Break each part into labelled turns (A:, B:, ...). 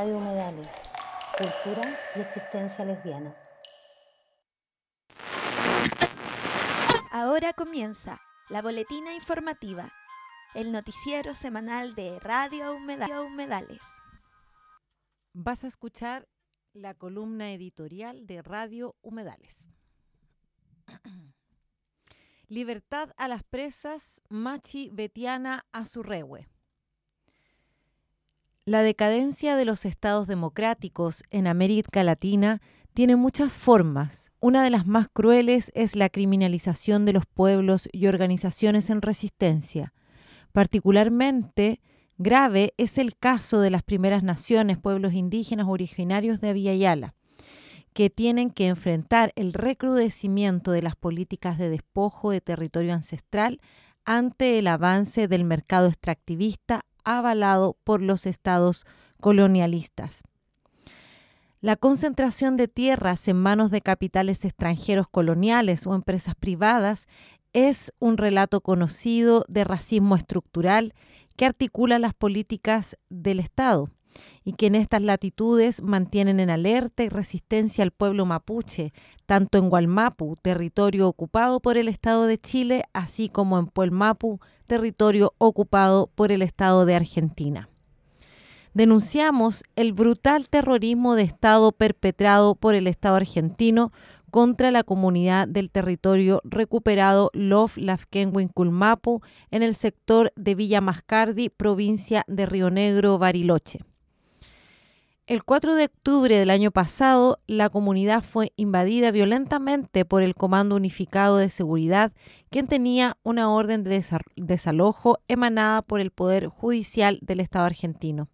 A: Radio Humedales, cultura y existencia lesbiana.
B: Ahora comienza la boletina informativa, el noticiero semanal de Radio Humedales.
C: Vas a escuchar la columna editorial de Radio Humedales. Libertad a las presas, Machi Betiana Azurrehue. La decadencia de los estados democráticos en América Latina tiene muchas formas. Una de las más crueles es la criminalización de los pueblos y organizaciones en resistencia. Particularmente grave es el caso de las primeras naciones, pueblos indígenas originarios de Abya Yala, que tienen que enfrentar el recrudecimiento de las políticas de despojo de territorio ancestral ante el avance del mercado extractivista avalado por los estados colonialistas. La concentración de tierras en manos de capitales extranjeros coloniales o empresas privadas es un relato conocido de racismo estructural que articula las políticas del Estado y que en estas latitudes mantienen en alerta y resistencia al pueblo mapuche, tanto en Gualmapu, territorio ocupado por el Estado de Chile, así como en Puelmapu, territorio ocupado por el Estado de Argentina. Denunciamos el brutal terrorismo de Estado perpetrado por el Estado argentino contra la comunidad del territorio recuperado Lof Lafkenhuin-Culmapu en el sector de Villa Mascardi, provincia de Río Negro, Bariloche. El 4 de octubre del año pasado, la comunidad fue invadida violentamente por el Comando Unificado de Seguridad, quien tenía una orden de desalojo emanada por el Poder Judicial del Estado argentino.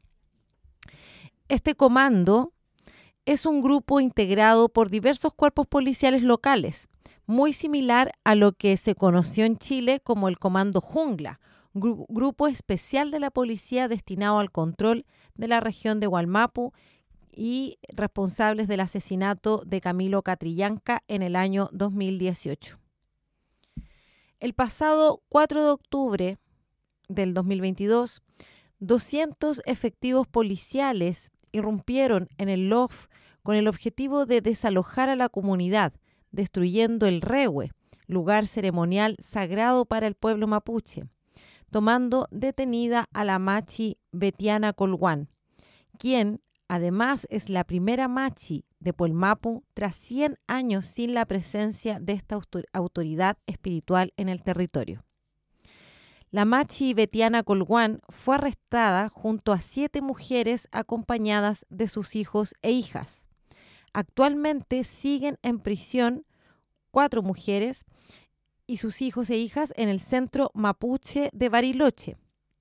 C: Este comando es un grupo integrado por diversos cuerpos policiales locales, muy similar a lo que se conoció en Chile como el Comando Jungla, grupo especial de la policía destinado al control de la región de Gualmapu y responsables del asesinato de Camilo Catrillanca en el año 2018. El pasado 4 de octubre del 2022, 200 efectivos policiales irrumpieron en el LOF con el objetivo de desalojar a la comunidad, destruyendo el Rehue, lugar ceremonial sagrado para el pueblo mapuche, tomando detenida a la Machi Betiana Colguán, quien además es la primera Machi de Puelmapu tras 100 años sin la presencia de esta autoridad espiritual en el territorio. La Machi Betiana Colguán fue arrestada junto a 7 mujeres acompañadas de sus hijos e hijas. Actualmente siguen en prisión 4 mujeres y sus hijos e hijas en el centro mapuche de Bariloche.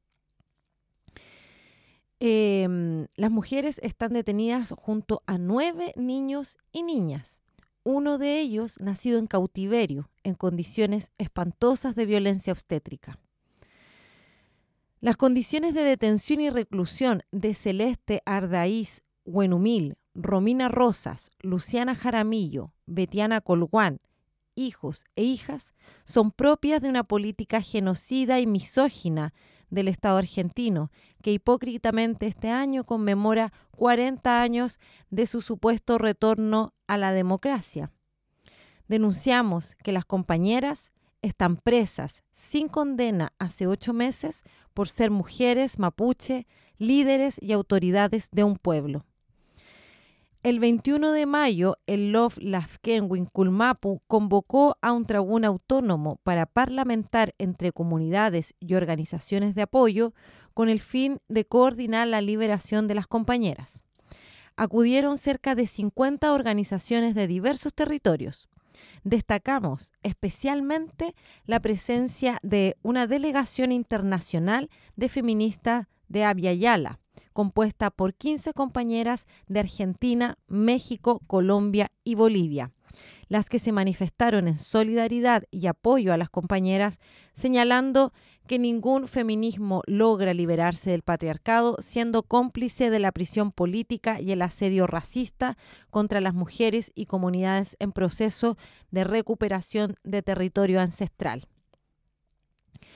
C: Las mujeres están detenidas junto a 9 niños y niñas. Uno de ellos nacido en cautiverio, en condiciones espantosas de violencia obstétrica. Las condiciones de detención y reclusión de Celeste Ardaíz Huenumil, Romina Rosas, Luciana Jaramillo, Betiana Colguán, hijos e hijas, son propias de una política genocida y misógina del Estado argentino, que hipócritamente este año conmemora 40 años de su supuesto retorno a la democracia. Denunciamos que las compañeras están presas sin condena hace 8 meses por ser mujeres mapuche, líderes y autoridades de un pueblo. El 21 de mayo, el Lof Lafkenhuin-Culmapu convocó a un tribunal autónomo para parlamentar entre comunidades y organizaciones de apoyo con el fin de coordinar la liberación de las compañeras. Acudieron cerca de 50 organizaciones de diversos territorios. Destacamos especialmente la presencia de una delegación internacional de feministas de Abya Yala, compuesta por 15 compañeras de Argentina, México, Colombia y Bolivia, las que se manifestaron en solidaridad y apoyo a las compañeras, señalando que ningún feminismo logra liberarse del patriarcado siendo cómplice de la prisión política y el asedio racista contra las mujeres y comunidades en proceso de recuperación de territorio ancestral.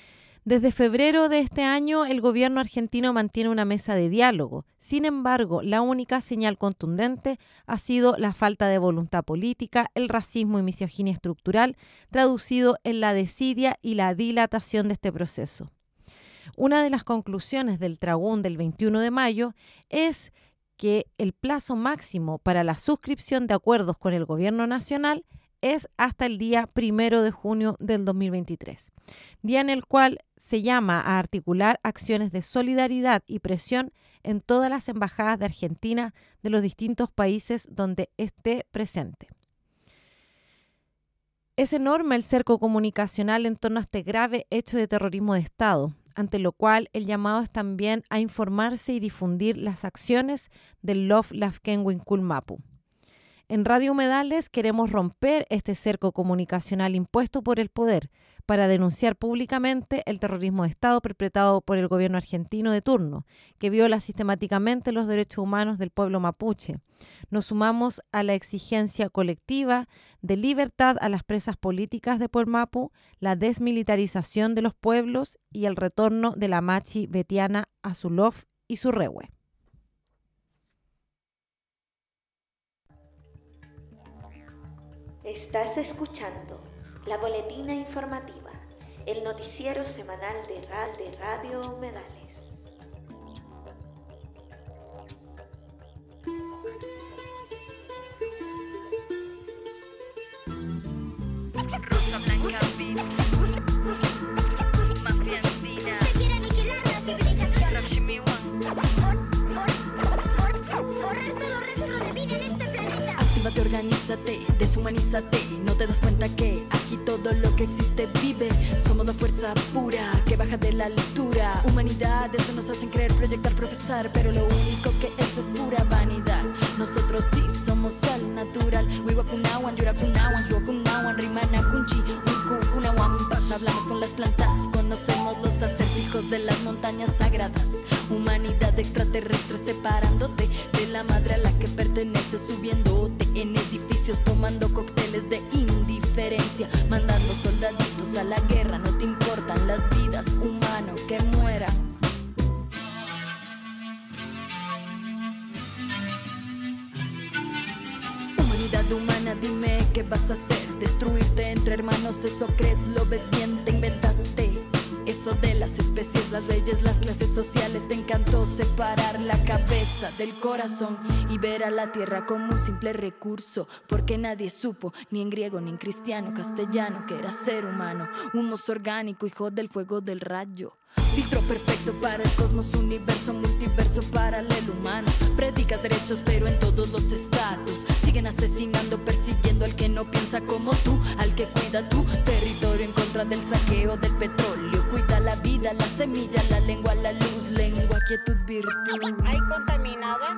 C: Desde febrero de este año, el gobierno argentino mantiene una mesa de diálogo. Sin embargo, la única señal contundente ha sido la falta de voluntad política, el racismo y misoginia estructural, traducido en la desidia y la dilatación de este proceso. Una de las conclusiones del Tragún del 21 de mayo es que el plazo máximo para la suscripción de acuerdos con el gobierno nacional es hasta el día 1 de junio del 2023, día en el cual se llama a articular acciones de solidaridad y presión en todas las embajadas de Argentina de los distintos países donde esté presente. Es enorme el cerco comunicacional en torno a este grave hecho de terrorismo de Estado, ante lo cual el llamado es también a informarse y difundir las acciones del Lof Lafken Winkul Mapu. En Radio Humedales queremos romper este cerco comunicacional impuesto por el poder para denunciar públicamente el terrorismo de Estado perpetrado por el gobierno argentino de turno, que viola sistemáticamente los derechos humanos del pueblo mapuche. Nos sumamos a la exigencia colectiva de libertad a las presas políticas de Pueblo Mapu, la desmilitarización de los pueblos y el retorno de la machi betiana a su lof y su rehue.
B: Estás escuchando la boletina informativa, el noticiero semanal de Radio Humedales.
D: Rosa Blanca Beats, Mafia Andina,
E: se quiere aniquilar la civilización.
D: Rap Shimmy One.
E: Borrar todo rastro de vida en este planeta.
F: Actívate, organízate, deshumanízate. No te das cuenta que aquí todo lo que existe vive. Somos la fuerza pura que baja de la altura. Humanidad, eso nos hacen creer, proyectar, profesar, pero lo único que es pura vanidad. Nosotros sí somos al natural. Huiwakunawan, Yurakunawan, Hiwakunawan, Rimana, Kunchi, Wikukunawan. Hablamos con las plantas, conocemos los acertijos de las montañas sagradas. Humanidad extraterrestre separándote de la madre a la que perteneces, subiéndote en edificios, tomando cócteles de indiferencia, mandando soldaditos a la guerra. No te importan las vidas, humano, que mueran. Humanidad humana, dime qué vas a hacer. Destruirte entre hermanos, eso crees, lo ves bien, te inventaste. Eso de las especies, las leyes, las clases sociales. Te encantó separar la cabeza del corazón y ver a la tierra como un simple recurso, porque nadie supo, ni en griego, ni en cristiano, castellano, que era ser humano. Humus orgánico, hijo del fuego del rayo. Filtro perfecto para el cosmos, universo, multiverso, paralelo humano. Predicas derechos pero en todos los estatus. Siguen asesinando, persiguiendo al que no piensa como tú, al que cuida tu territorio en contra del saqueo del petróleo. Cuida la vida, la semilla, la lengua, la luz, lengua, quietud, virtud.
G: Hay contaminada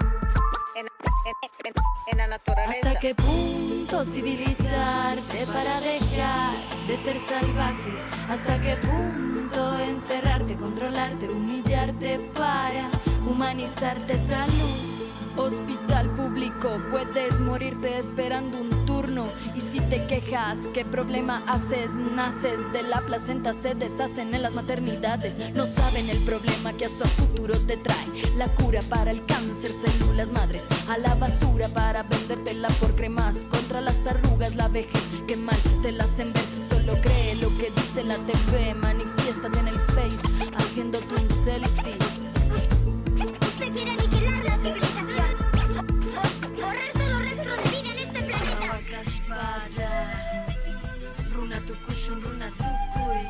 G: en la naturaleza.
F: ¿Hasta qué punto civilizarte para dejar de ser salvaje? ¿Hasta qué punto encerrarte, controlarte, humillarte para humanizarte? Salud. Hospital público, puedes morirte esperando un turno. Y si te quejas, ¿qué problema haces? Naces de la placenta, se deshacen en las maternidades. No saben el problema que a su futuro te trae. La cura para el cáncer, células madres a la basura para vendértela por cremas. Contra las arrugas, la vejez, que mal te la hacen ver. Solo cree lo que dice la TV. Manifiéstate en el Face, haciéndote un selfie.
E: Se quiere aniquilar la civilización. Borrar todo rastro de vida en este planeta.
F: Amawakashpaya, Runatukushun, Runatukui.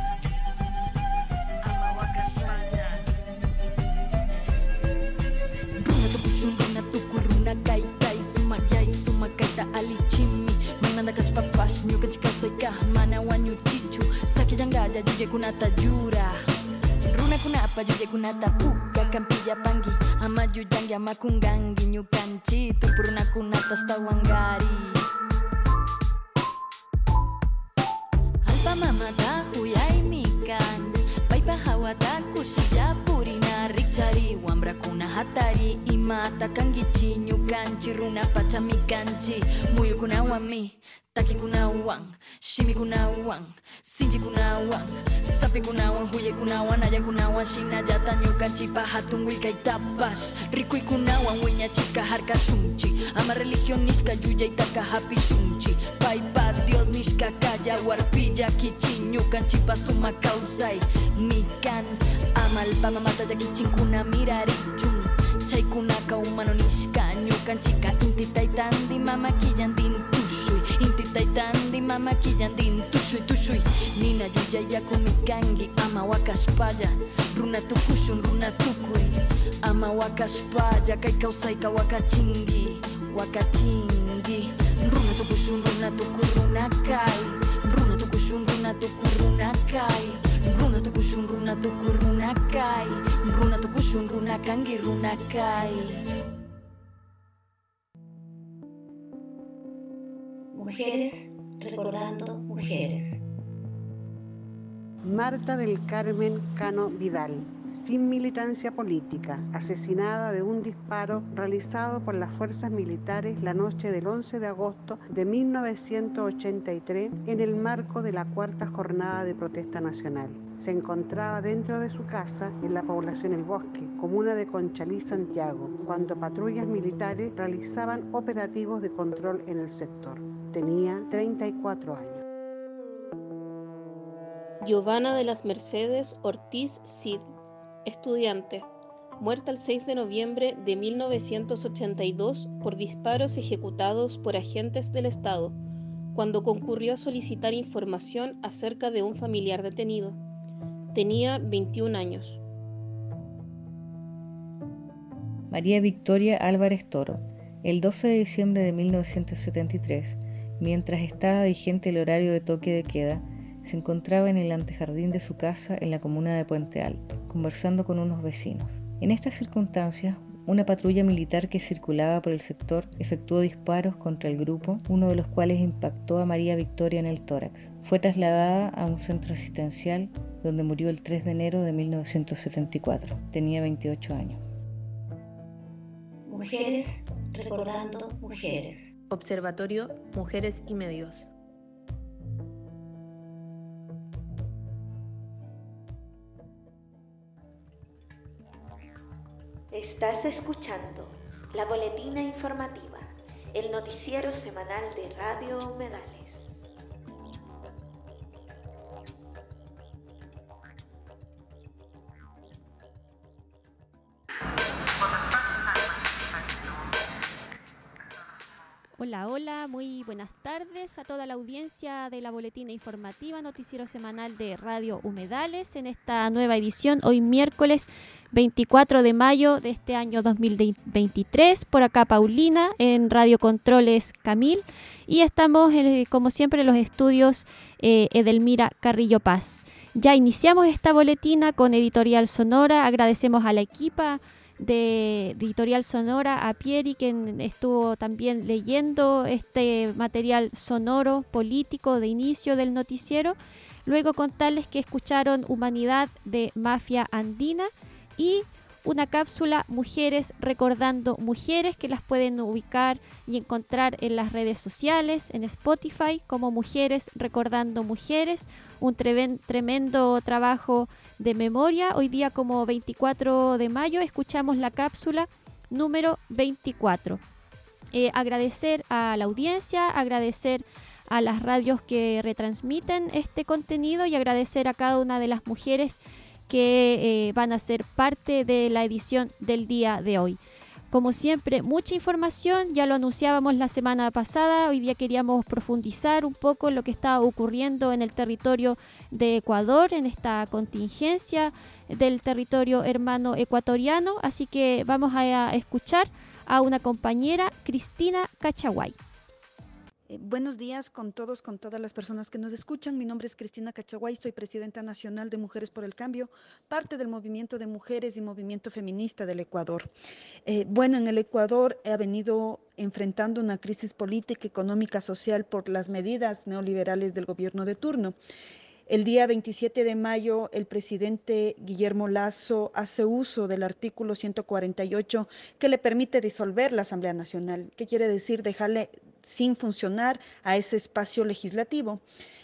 F: Amawakashpaya, Runatukushun, Runatuku, Runakaikai, Sumayai, Sumakaita, Alichimi. Maimanda Kashpapash, Nyukachikasoika, Manawanyu Chichu, Sakiyangaya, Yuyekunata Yura. Runa kunapa, Yuyekunata Puka, Campilla Pangi, Amayu Yangi, Amakungangi, Nyukanchi, Tupuruna Kunata Stawangari. Alpa Mamata, Huyai Mikan, Paipa Hawata, Kushiya Purina, Richari, Wambra Kuna hatari imata kangichi nyukanchi runa pachami kanchi muyu kunawami taki kunawan shimi kunawan sinji kunawan sapi kunawan huye kunawan aya kunawan shinayata nyukanchi pahatungui kaitapas rikui kunawan wiña chisca harka shunchi ama religión nishka yuya itaka happy shunchi paipa dios nishka kaya warpilla kichi nyukanchi pasuma causai nikan amal pama mata ya kichin kuna mirarichun chay kunaka humano nishka nyukanchika inti taitandi mama killandin tushui inti taitandi mama killandin tushui nina yuya yakumikangi ama wakashpaya runa tukushun runa tukui ama wakashpaya kai kausaika wakachingi runa tukushun runa tukurunakai runa tukushun runa tukurunakai runa tukushun runa tukurunakai runa tukushun runa kangi runakai.
B: Mujeres recordando mujeres.
H: Marta del Carmen Cano Vidal, sin militancia política, asesinada de un disparo realizado por las fuerzas militares la noche del 11 de agosto de 1983 en el marco de la cuarta jornada de protesta nacional. Se encontraba dentro de su casa en la población El Bosque, comuna de Conchalí, Santiago, cuando patrullas militares realizaban operativos de control en el sector. Tenía 34 años.
I: Giovanna de las Mercedes Ortiz Cid, estudiante, muerta el 6 de noviembre de 1982 por disparos ejecutados por agentes del Estado, cuando concurrió a solicitar información acerca de un familiar detenido. Tenía 21 años.
J: María Victoria Álvarez Toro, el 12 de diciembre de 1973, mientras estaba vigente el horario de toque de queda, se encontraba en el antejardín de su casa en la comuna de Puente Alto, conversando con unos vecinos. En estas circunstancias, una patrulla militar que circulaba por el sector efectuó disparos contra el grupo, uno de los cuales impactó a María Victoria en el tórax. Fue trasladada a un centro asistencial donde murió el 3 de enero de 1974. Tenía 28 años.
B: Mujeres recordando mujeres.
K: Observatorio Mujeres y Medios.
B: Estás escuchando la boletina informativa, el noticiero semanal de Radio Humedales.
L: Hola, muy buenas tardes a toda la audiencia de la boletina informativa, noticiero semanal de Radio Humedales, en esta nueva edición, hoy miércoles 24 de mayo de este año 2023, por acá Paulina, en Radio Controles Camil, y estamos como siempre en los estudios Edelmira Carrillo Paz. Ya iniciamos esta boletina con Editorial Sonora, agradecemos a la equipa de Editorial Sonora, a Pieri, quien estuvo también leyendo este material sonoro político de inicio del noticiero. Luego contarles que escucharon Humanidad de Mafia Andina y una cápsula Mujeres Recordando Mujeres, que las pueden ubicar y encontrar en las redes sociales, en Spotify, como Mujeres Recordando Mujeres, un tremendo trabajo de memoria. Hoy día, como 24 de mayo, escuchamos la cápsula número 24. Agradecer a la audiencia, agradecer a las radios que retransmiten este contenido y agradecer a cada una de las mujeres que van a ser parte de la edición del día de hoy. Como siempre, mucha información, ya lo anunciábamos la semana pasada, hoy día queríamos profundizar un poco en lo que está ocurriendo en el territorio de Ecuador, en esta contingencia del territorio hermano ecuatoriano, así que vamos a escuchar a una compañera, Cristina Cachaguay.
M: Buenos días con todos, con todas las personas que nos escuchan. Mi nombre es Cristina Cachaguay, soy presidenta nacional de Mujeres por el Cambio, parte del movimiento de mujeres y movimiento feminista del Ecuador. En el Ecuador ha venido enfrentando una crisis política, económica, social por las medidas neoliberales del gobierno de turno. El día 27 de mayo, el presidente Guillermo Lasso hace uso del artículo 148 que le permite disolver la Asamblea Nacional. ¿Qué quiere decir? Dejarle sin funcionar a ese espacio legislativo.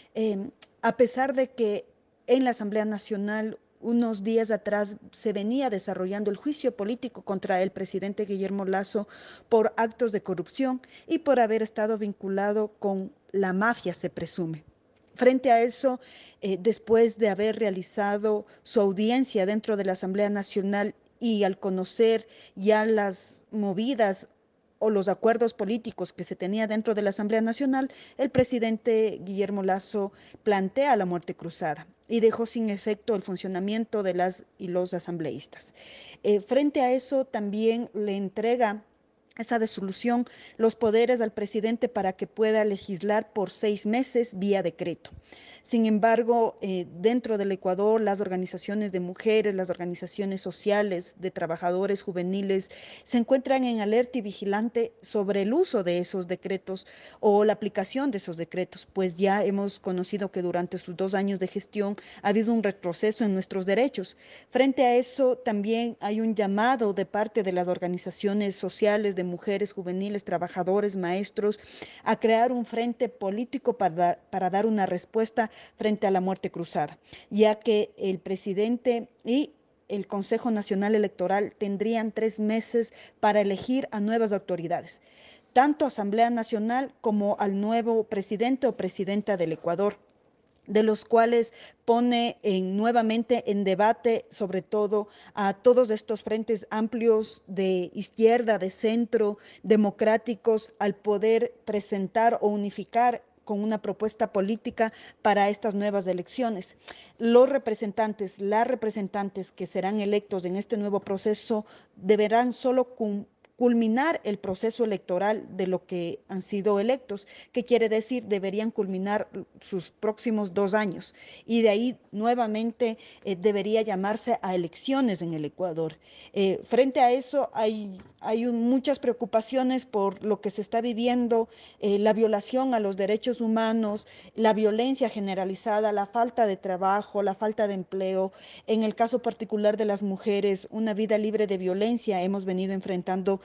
M: A pesar de que en la Asamblea Nacional unos días atrás se venía desarrollando el juicio político contra el presidente Guillermo Lasso por actos de corrupción y por haber estado vinculado con la mafia, se presume. Frente a eso, después de haber realizado su audiencia dentro de la Asamblea Nacional y al conocer ya las movidas o los acuerdos políticos que se tenía dentro de la Asamblea Nacional, el presidente Guillermo Lasso plantea la muerte cruzada y dejó sin efecto el funcionamiento de las y los asambleístas. Frente a eso, también le entrega esa disolución los poderes al presidente para que pueda legislar por 6 meses vía decreto. Sin embargo, dentro del Ecuador, las organizaciones de mujeres, las organizaciones sociales, de trabajadores juveniles, se encuentran en alerta y vigilante sobre el uso de esos decretos o la aplicación de esos decretos, pues ya hemos conocido que durante sus 2 años de gestión ha habido un retroceso en nuestros derechos. Frente a eso, también hay un llamado de parte de las organizaciones sociales, de mujeres, juveniles, trabajadores, maestros, a crear un frente político para dar una respuesta frente a la muerte cruzada, ya que el presidente y el Consejo Nacional Electoral tendrían 3 meses para elegir a nuevas autoridades, tanto Asamblea Nacional como al nuevo presidente o presidenta del Ecuador, de los cuales pone nuevamente en debate sobre todo a todos estos frentes amplios de izquierda, de centro, democráticos, al poder presentar o unificar con una propuesta política para estas nuevas elecciones. Los representantes, las representantes que serán electos en este nuevo proceso deberán solo culminar el proceso electoral de lo que han sido electos, que quiere decir deberían culminar sus próximos 2 años y de ahí nuevamente debería llamarse a elecciones en el Ecuador. Frente a eso hay muchas preocupaciones por lo que se está viviendo, la violación a los derechos humanos, la violencia generalizada, la falta de trabajo, la falta de empleo. En el caso particular de las mujeres, una vida libre de violencia. Hemos venido enfrentando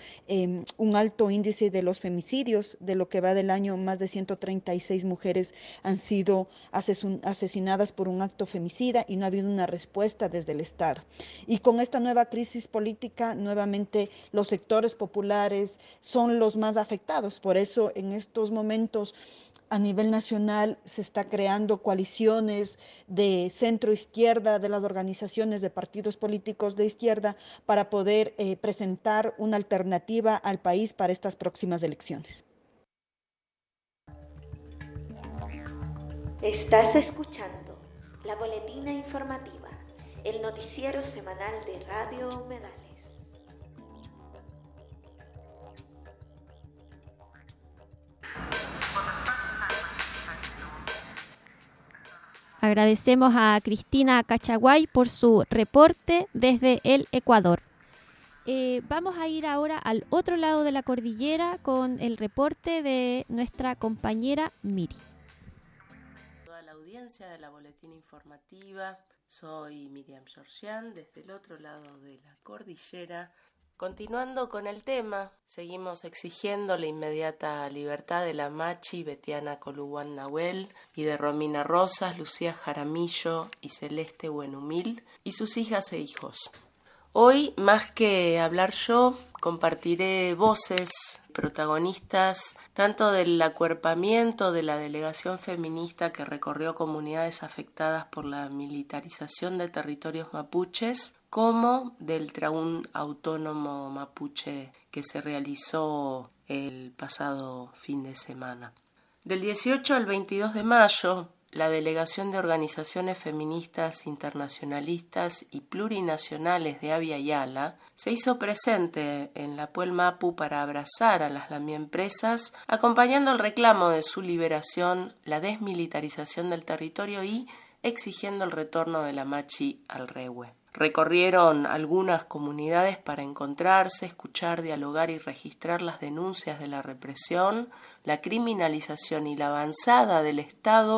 M: un alto índice de los femicidios. De lo que va del año, más de 136 mujeres han sido asesinadas por un acto femicida y no ha habido una respuesta desde el Estado. Y con esta nueva crisis política, nuevamente los sectores populares son los más afectados. Por eso en estos momentos a nivel nacional se está creando coaliciones de centro-izquierda, de las organizaciones de partidos políticos de izquierda, para poder presentar una alternativa al país para estas próximas elecciones.
B: Estás escuchando la boletina informativa, el noticiero semanal de Radio Humedales.
L: Agradecemos a Cristina Cachaguay por su reporte desde el Ecuador. Vamos a ir ahora al otro lado de la cordillera con el reporte de nuestra compañera Miri.
N: Toda la audiencia de la boletina informativa, soy Miriam Georgian desde el otro lado de la cordillera. Continuando con el tema, seguimos exigiendo la inmediata libertad de la machi Betiana Coluguán Nahuel y de Romina Rosas, Lucía Jaramillo y Celeste Buenumil y sus hijas e hijos. Hoy, más que hablar yo, compartiré voces protagonistas tanto del acuerpamiento de la delegación feminista que recorrió comunidades afectadas por la militarización de territorios mapuches, como del Traún Autónomo Mapuche que se realizó el pasado fin de semana. Del 18 al 22 de mayo, la Delegación de Organizaciones Feministas Internacionalistas y Plurinacionales de Abya Yala se hizo presente en la Puel Mapu para abrazar a las lamiempresas, acompañando el reclamo de su liberación, la desmilitarización del territorio y exigiendo el retorno de la machi al Rehue. Recorrieron algunas comunidades para encontrarse, escuchar, dialogar y registrar las denuncias de la represión, la criminalización y la avanzada del Estado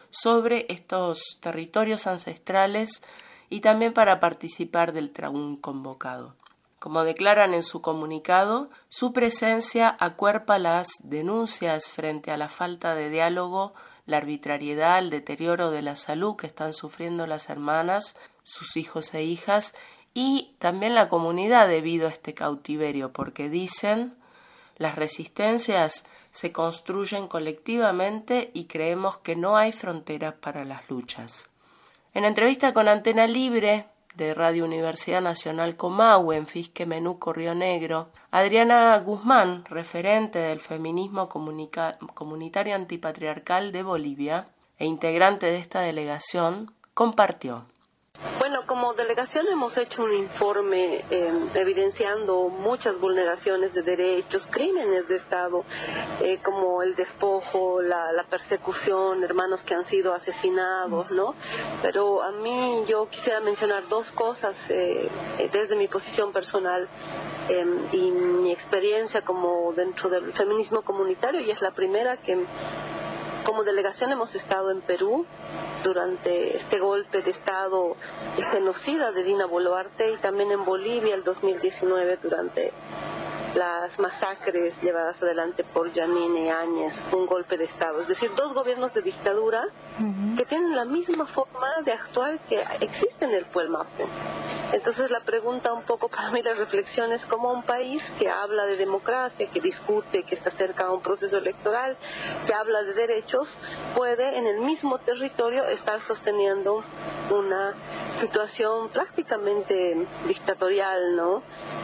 N: sobre estos territorios ancestrales y también para participar del traún convocado. Como declaran en su comunicado, su presencia acuerpa las denuncias frente a la falta de diálogo, la arbitrariedad, el deterioro de la salud que están sufriendo las hermanas, sus hijos e hijas, y también la comunidad debido a este cautiverio, porque dicen, las resistencias se construyen colectivamente y creemos que no hay fronteras para las luchas. En entrevista con Antena Libre de Radio Universidad Nacional Comahue en Fisque Menuco, Río Negro, Adriana Guzmán, referente del feminismo comunitario antipatriarcal de Bolivia e integrante de esta delegación, compartió.
O: Bueno, como delegación hemos hecho un informe evidenciando muchas vulneraciones de derechos, crímenes de Estado, como el despojo, la persecución, hermanos que han sido asesinados, ¿no? Pero a mí yo quisiera mencionar dos cosas desde mi posición personal y mi experiencia como dentro del feminismo comunitario, y es la primera que como delegación hemos estado en Perú durante este golpe de Estado genocida de Dina Boluarte, y también en Bolivia el 2019 durante las masacres llevadas adelante por Yanine Áñez, un golpe de Estado. Es decir, dos gobiernos de dictadura que tienen la misma forma de actuar que existe en el Pueblo Mapu. Entonces la pregunta un poco para mí, la reflexión es cómo un país que habla de democracia, que discute, que está cerca a un proceso electoral, que habla de derechos, puede en el mismo territorio estar sosteniendo una situación prácticamente dictatorial, ¿no?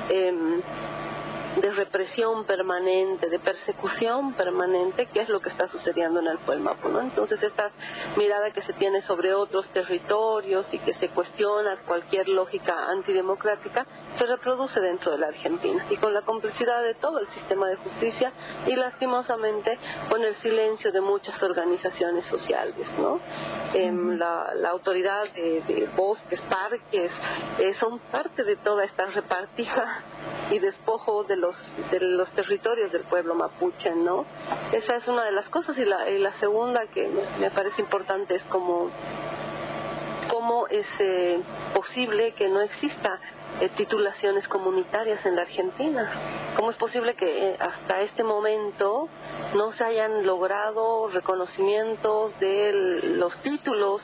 O: De represión permanente, de persecución permanente, que es lo que está sucediendo en el Pueblo Mapu, ¿no? Entonces esta mirada que se tiene sobre otros territorios y que se cuestiona cualquier lógica antidemocrática se reproduce dentro de la Argentina, y con la complicidad de todo el sistema de justicia y lastimosamente con el silencio de muchas organizaciones sociales, ¿no? La autoridad de bosques, parques, son parte de toda esta repartija y despojo de los territorios del pueblo mapuche, ¿no? Esa es una de las cosas, y la segunda que me parece importante es cómo es posible que no exista titulaciones comunitarias en la Argentina. ¿Cómo es posible que hasta este momento no se hayan logrado reconocimientos de los títulos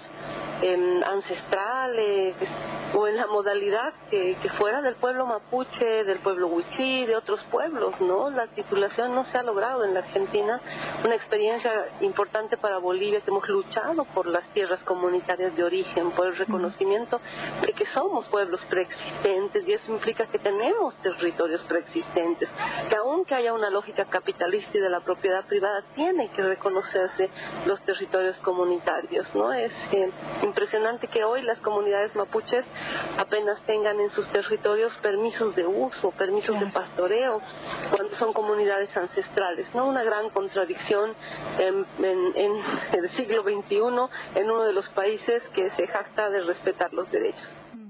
O: ancestrales o en la modalidad que fuera del pueblo mapuche, del pueblo huichí, de otros pueblos, ¿no? La titulación no se ha logrado en la Argentina. Una experiencia importante para Bolivia, que hemos luchado por las tierras comunitarias de origen, por el reconocimiento de que somos pueblos preexistentes, y eso implica que tenemos territorios preexistentes, que aunque haya una lógica capitalista y de la propiedad privada, tiene que reconocerse los territorios comunitarios, ¿no? Es impresionante que hoy las comunidades mapuches apenas tengan en sus territorios permisos de uso, permisos de pastoreo, cuando son comunidades ancestrales, ¿no? Una gran contradicción en el siglo XXI en uno de los países que se jacta de respetar los derechos.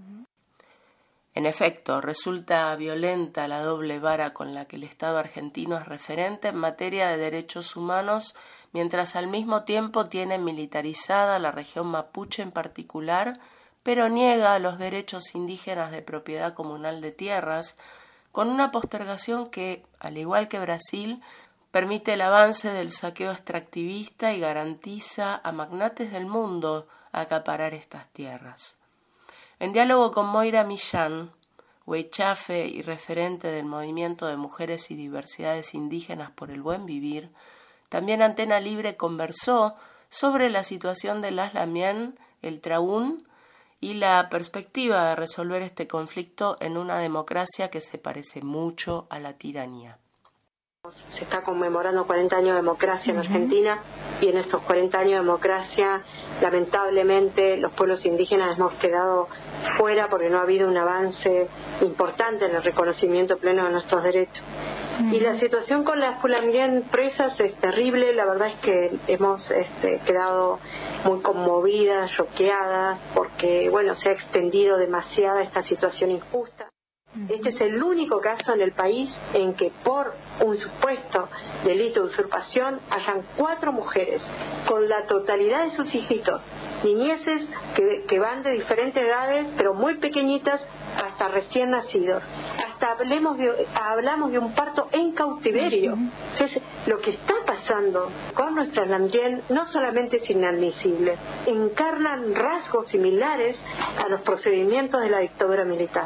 N: En efecto, resulta violenta la doble vara con la que el Estado argentino es referente en materia de derechos humanos, mientras al mismo tiempo tiene militarizada la región mapuche en particular, pero niega los derechos indígenas de propiedad comunal de tierras, con una postergación que, al igual que Brasil, permite el avance del saqueo extractivista y garantiza a magnates del mundo acaparar estas tierras. En diálogo con Moira Millán, huichafe y referente del movimiento de mujeres y diversidades indígenas por el buen vivir, también Antena Libre conversó sobre la situación de las Lamien, el traún y la perspectiva de resolver este conflicto en una democracia que se parece mucho a la tiranía.
P: Se está conmemorando 40 años de democracia en Argentina, y en estos 40 años de democracia, lamentablemente, los pueblos indígenas hemos quedado fuera porque no ha habido un avance importante en el reconocimiento pleno de nuestros derechos. Y la situación con las Pulamien presas es terrible. La verdad es que hemos quedado muy conmovidas, choqueadas, porque bueno, se ha extendido demasiada esta situación injusta. Este es el único caso en el país en que por un supuesto delito de usurpación hayan 4 mujeres con la totalidad de sus hijitos, niñeces que van de diferentes edades, pero muy pequeñitas, hasta recién nacidos. Hasta hablamos de un parto en cautiverio. Entonces, lo que está pasando con nuestras Lamien no solamente es inadmisible, encarnan rasgos similares a los procedimientos de la dictadura militar.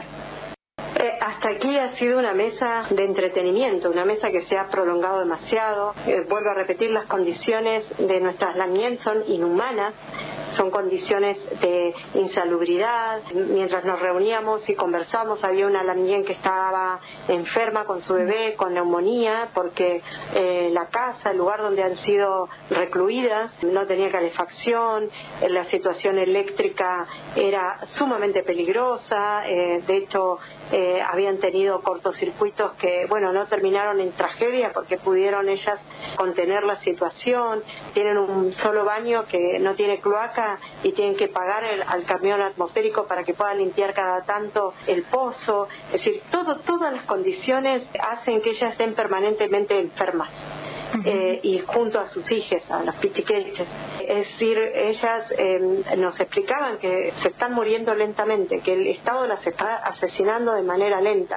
P: Hasta aquí ha sido una mesa de entretenimiento, una mesa que se ha prolongado demasiado. Vuelvo a repetir, las condiciones de nuestras Lamien son inhumanas, son condiciones de insalubridad. Mientras nos reuníamos y conversamos, había una Lamien que estaba enferma con su bebé, con neumonía, porque la casa, el lugar donde han sido recluidas, no tenía calefacción, la situación eléctrica era sumamente peligrosa, de hecho habían tenido cortocircuitos que, no terminaron en tragedia porque pudieron ellas contener la situación. Tienen un solo baño que no tiene cloaca y tienen que pagar al camión atmosférico para que puedan limpiar cada tanto el pozo. Es decir, todas las condiciones hacen que ellas estén permanentemente enfermas. Y junto a sus hijas, a las pichiqueches. Es decir, ellas nos explicaban que se están muriendo lentamente, que el Estado las está asesinando de manera lenta.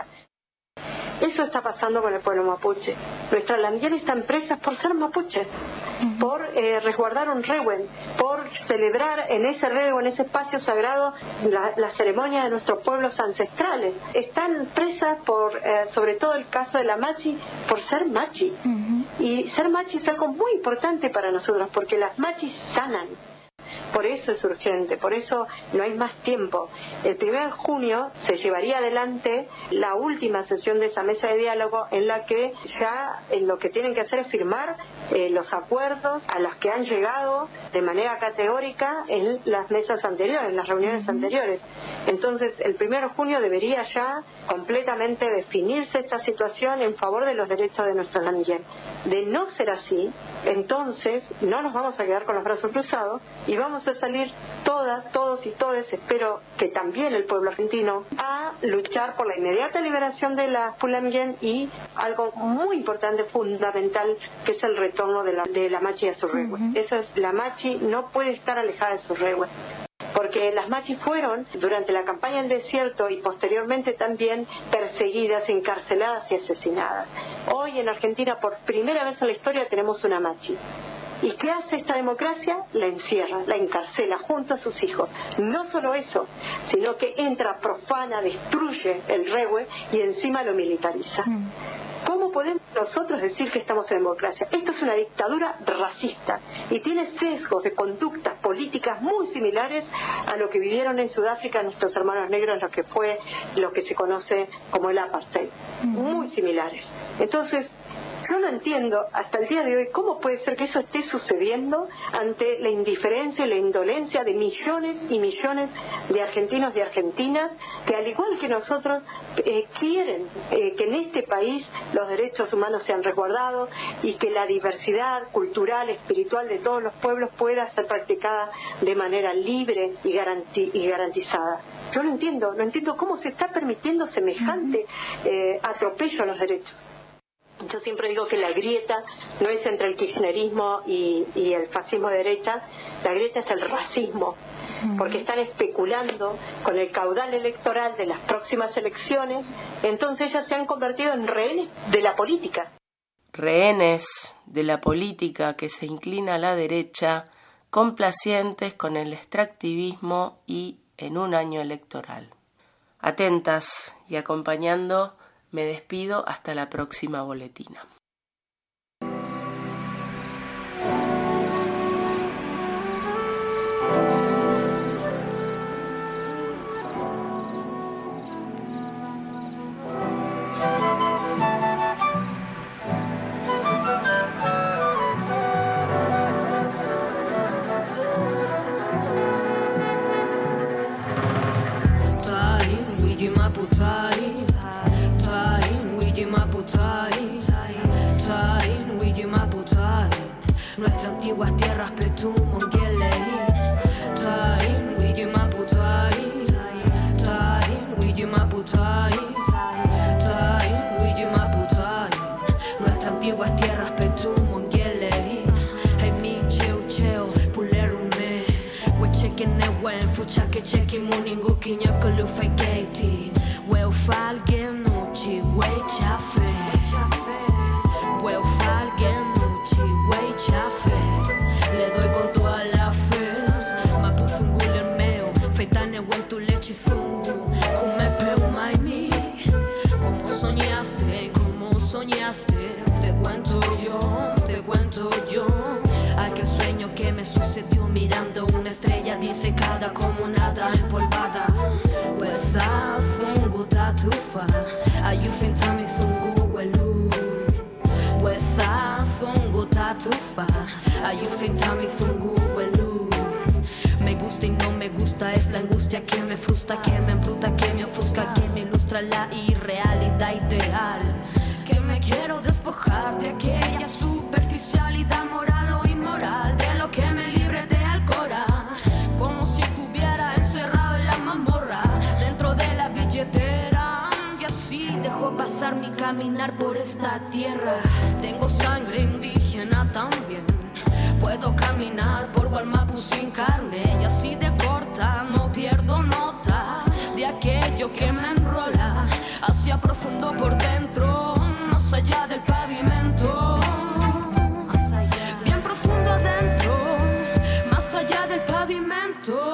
P: Eso está pasando con el pueblo mapuche. Nuestras Lamien están presas por ser mapuche, por resguardar un rehuen, por celebrar en ese rehuen, en ese espacio sagrado, la ceremonia de nuestros pueblos ancestrales. Están presas por, sobre todo el caso de la machi, por ser machi. Y ser machi es algo muy importante para nosotros, porque las machis sanan. Por eso es urgente, por eso no hay más tiempo. El 1 de junio se llevaría adelante la última sesión de esa mesa de diálogo, en la que ya lo que tienen que hacer es firmar los acuerdos a los que han llegado de manera categórica en las mesas anteriores, en las reuniones anteriores. Entonces, el 1 de junio debería ya completamente definirse esta situación en favor de los derechos de nuestros Lamien. De no ser así, entonces no nos vamos a quedar con los brazos cruzados y vamos a salir todos y todes, espero que también el pueblo argentino, a luchar por la inmediata liberación de las Pulamien y algo muy importante, fundamental, que es el retorno de la machi a su rehuen. Eso es, la machi no puede estar alejada de su rehuen, porque las machis fueron durante la campaña en desierto y posteriormente también perseguidas, encarceladas y asesinadas. Hoy en Argentina, por primera vez en la historia, tenemos una machi. ¿Y qué hace esta democracia? La encierra, la encarcela junto a sus hijos. No solo eso, sino que entra, profana, destruye el rehuen y encima lo militariza. ¿Cómo podemos nosotros decir que estamos en democracia? Esto es una dictadura racista y tiene sesgos de conductas políticas muy similares a lo que vivieron en Sudáfrica nuestros hermanos negros, lo que se conoce como el apartheid. Muy similares. Entonces, yo no entiendo hasta el día de hoy cómo puede ser que eso esté sucediendo ante la indiferencia y la indolencia de millones y millones de argentinos y argentinas que, al igual que nosotros, quieren que en este país los derechos humanos sean resguardados y que la diversidad cultural, espiritual de todos los pueblos pueda ser practicada de manera libre y garantizada. Yo no entiendo cómo se está permitiendo semejante atropello a los derechos. Yo siempre digo que la grieta no es entre el kirchnerismo y el fascismo de derecha, la grieta es el racismo, porque están especulando con el caudal electoral de las próximas elecciones, entonces ellas se han convertido en rehenes de la política.
N: Rehenes de la política que se inclina a la derecha, complacientes con el extractivismo y en un año electoral. Atentas y acompañando, me despido hasta la próxima boletina.
F: Wen fucha che c'è chi muningu kinya con lu fai gati. Weu falgen uchi wei chafe. Weu falgen uchi wei chafe. Le doy con toda la fe. Ma puso un gulen meo. Feitane wen tu leche zungu. Come peu mai mi. Como soñaste, como soñaste. Te cuento yo. Aquel sueño que me sucedió mirando una estrella disecada como nada empolvada. Weza zungu tatufa. Ayufin tami zungu welu. Weza zungu tatufa. Ayufin tami zungu welu. Me gusta y no me gusta, es la angustia que me frustra, que me embruta, que me ofusca, que me ilustra la irrealidad ideal. Que me quiero despojar de aquella superficialidad moral o inmoral, de lo que me libre de alcora, como si estuviera encerrado en la mazmorra, dentro de la billetera. Y así dejo pasar mi caminar por esta tierra. Tengo sangre indígena también. Puedo caminar por Gualmapu sin carne y así de corta no pierdo nota de aquello que me enrola hacia profundo por dentro, más allá del pavimento, bien profundo adentro, más allá del pavimento.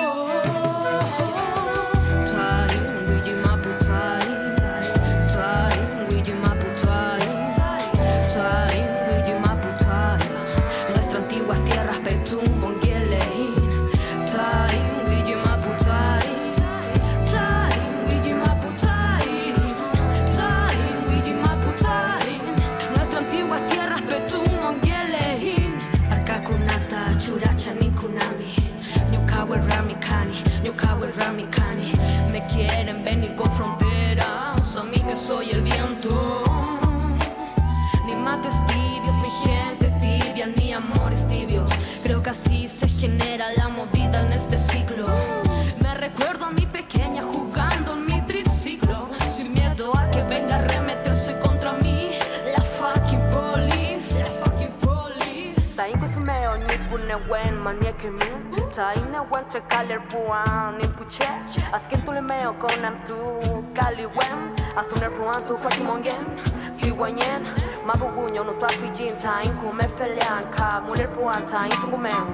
F: Me quieren venir con fronteras, a mí que soy el viento. Ni mates tibios, ni gente tibia, ni amores tibios. Creo que así se genera la movida en este siglo. Me recuerdo a mi pequeña jugando en mi triciclo, sin miedo a que venga a arremeterse contra mí la fucking police, la fucking police. Taingo fumeo ni pune wen manieke mi. Taina wen trekaler puan ni puche. Azken tu lemeo konan tu kali wen. Azuner puan tu fashimongen. Tiwanyen mabugunyo no tu afijin tain kume felean ka muler puan tain tungumen.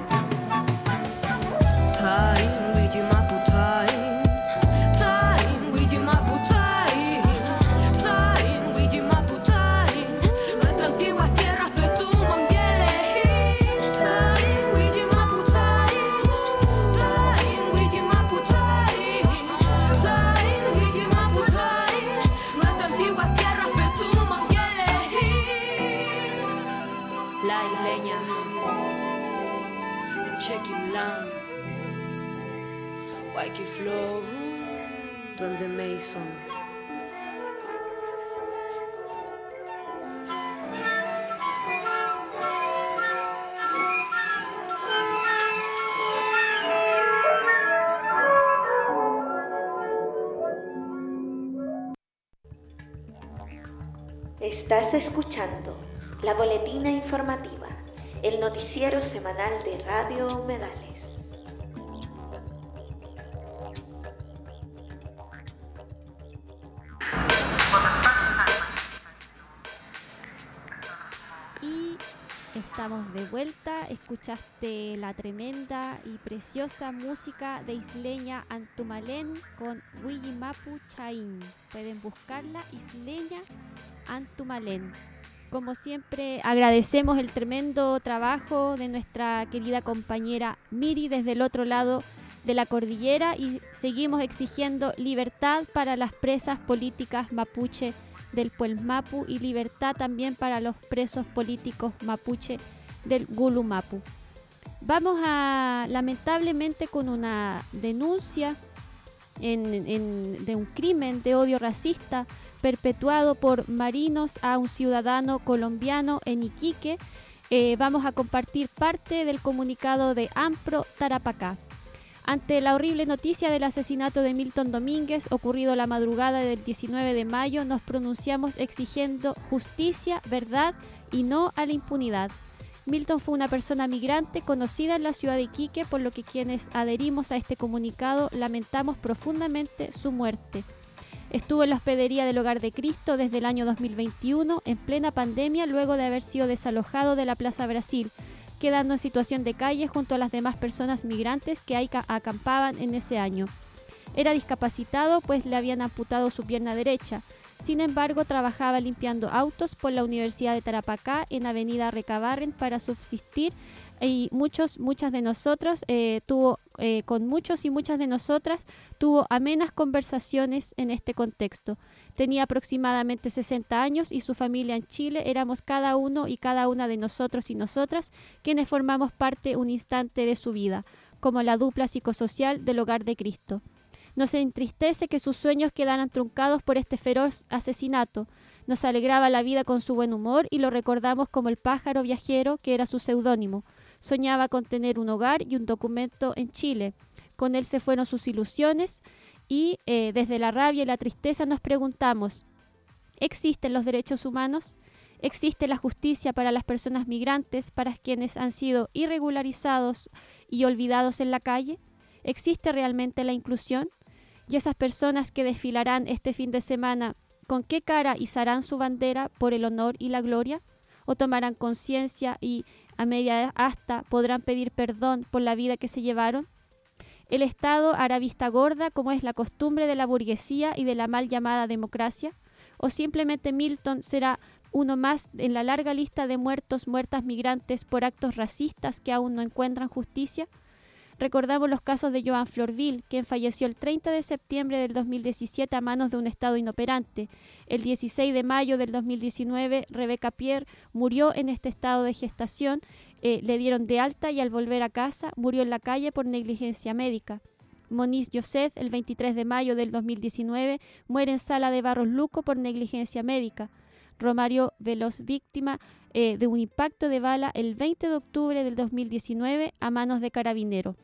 F: Tain wiji mapu tain. Tain wiji mapu tain. Tain wiji mapu tain. Nuestras antiguas tierras Petumon Yelehin. Tain wiji mapu tain. Tain wiji mapu tain. Tain wiji mapu tain. Nuestras antiguas tierras Petumon Yelehin. La isleña Chequimlan, Waiki Flow, Duende Mason.
B: Estás escuchando La Boletina Informativa, el noticiero semanal de Radio Humedales.
L: Y estamos de vuelta. Escuchaste la tremenda y preciosa música de isleña Antumalén con Wiyimapu Chain. Pueden buscarla, isleña Antumalén. Como siempre, agradecemos el tremendo trabajo de nuestra querida compañera Miri desde el otro lado de la cordillera y seguimos exigiendo libertad para las presas políticas mapuche del Puelmapu y libertad también para los presos políticos mapuche del Gulumapu. Vamos a, lamentablemente, con una denuncia de un crimen de odio racista perpetuado por marinos a un ciudadano colombiano en Iquique. Vamos a compartir parte del comunicado de AMPRO Tarapacá. Ante la horrible noticia del asesinato de Milton Domínguez ocurrido la madrugada del 19 de mayo, nos pronunciamos exigiendo justicia, verdad y no a la impunidad. Milton fue una persona migrante conocida en la ciudad de Iquique, por lo que quienes adherimos a este comunicado lamentamos profundamente su muerte. Estuvo en la hospedería del Hogar de Cristo desde el año 2021, en plena pandemia, luego de haber sido desalojado de la Plaza Brasil, quedando en situación de calle junto a las demás personas migrantes que ahí acampaban en ese año. Era discapacitado, pues le habían amputado su pierna derecha. Sin embargo, trabajaba limpiando autos por la Universidad de Tarapacá en Avenida Recabarren para subsistir, y muchas de nosotros con muchos y muchas de nosotras tuvo amenas conversaciones en este contexto. Tenía aproximadamente 60 años y su familia en Chile éramos cada uno y cada una de nosotros y nosotras quienes formamos parte un instante de su vida, como la dupla psicosocial del Hogar de Cristo. Nos entristece que sus sueños quedaran truncados por este feroz asesinato. Nos alegraba la vida con su buen humor y lo recordamos como el pájaro viajero, que era su seudónimo. Soñaba con tener un hogar y un documento en Chile. Con él se fueron sus ilusiones y desde la rabia y la tristeza nos preguntamos, ¿existen los derechos humanos? ¿Existe la justicia para las personas migrantes, para quienes han sido irregularizados y olvidados en la calle? ¿Existe realmente la inclusión? Y esas personas que desfilarán este fin de semana, ¿con qué cara izarán su bandera por el honor y la gloria? ¿O tomarán conciencia y a media asta podrán pedir perdón por la vida que se llevaron? ¿El Estado hará vista gorda como es la costumbre de la burguesía y de la mal llamada democracia? ¿O simplemente Milton será uno más en la larga lista de muertas migrantes por actos racistas que aún no encuentran justicia? Recordamos los casos de Joan Florville, quien falleció el 30 de septiembre del 2017 a manos de un Estado inoperante. El 16 de mayo del 2019, Rebecca Pierre murió en este estado de gestación, le dieron de alta y al volver a casa murió en la calle por negligencia médica. Moniz Joseph, el 23 de mayo del 2019, muere en Sala de Barros Luco por negligencia médica. Romario Veloz, víctima de un impacto de bala el 20 de octubre del 2019 a manos de carabinero.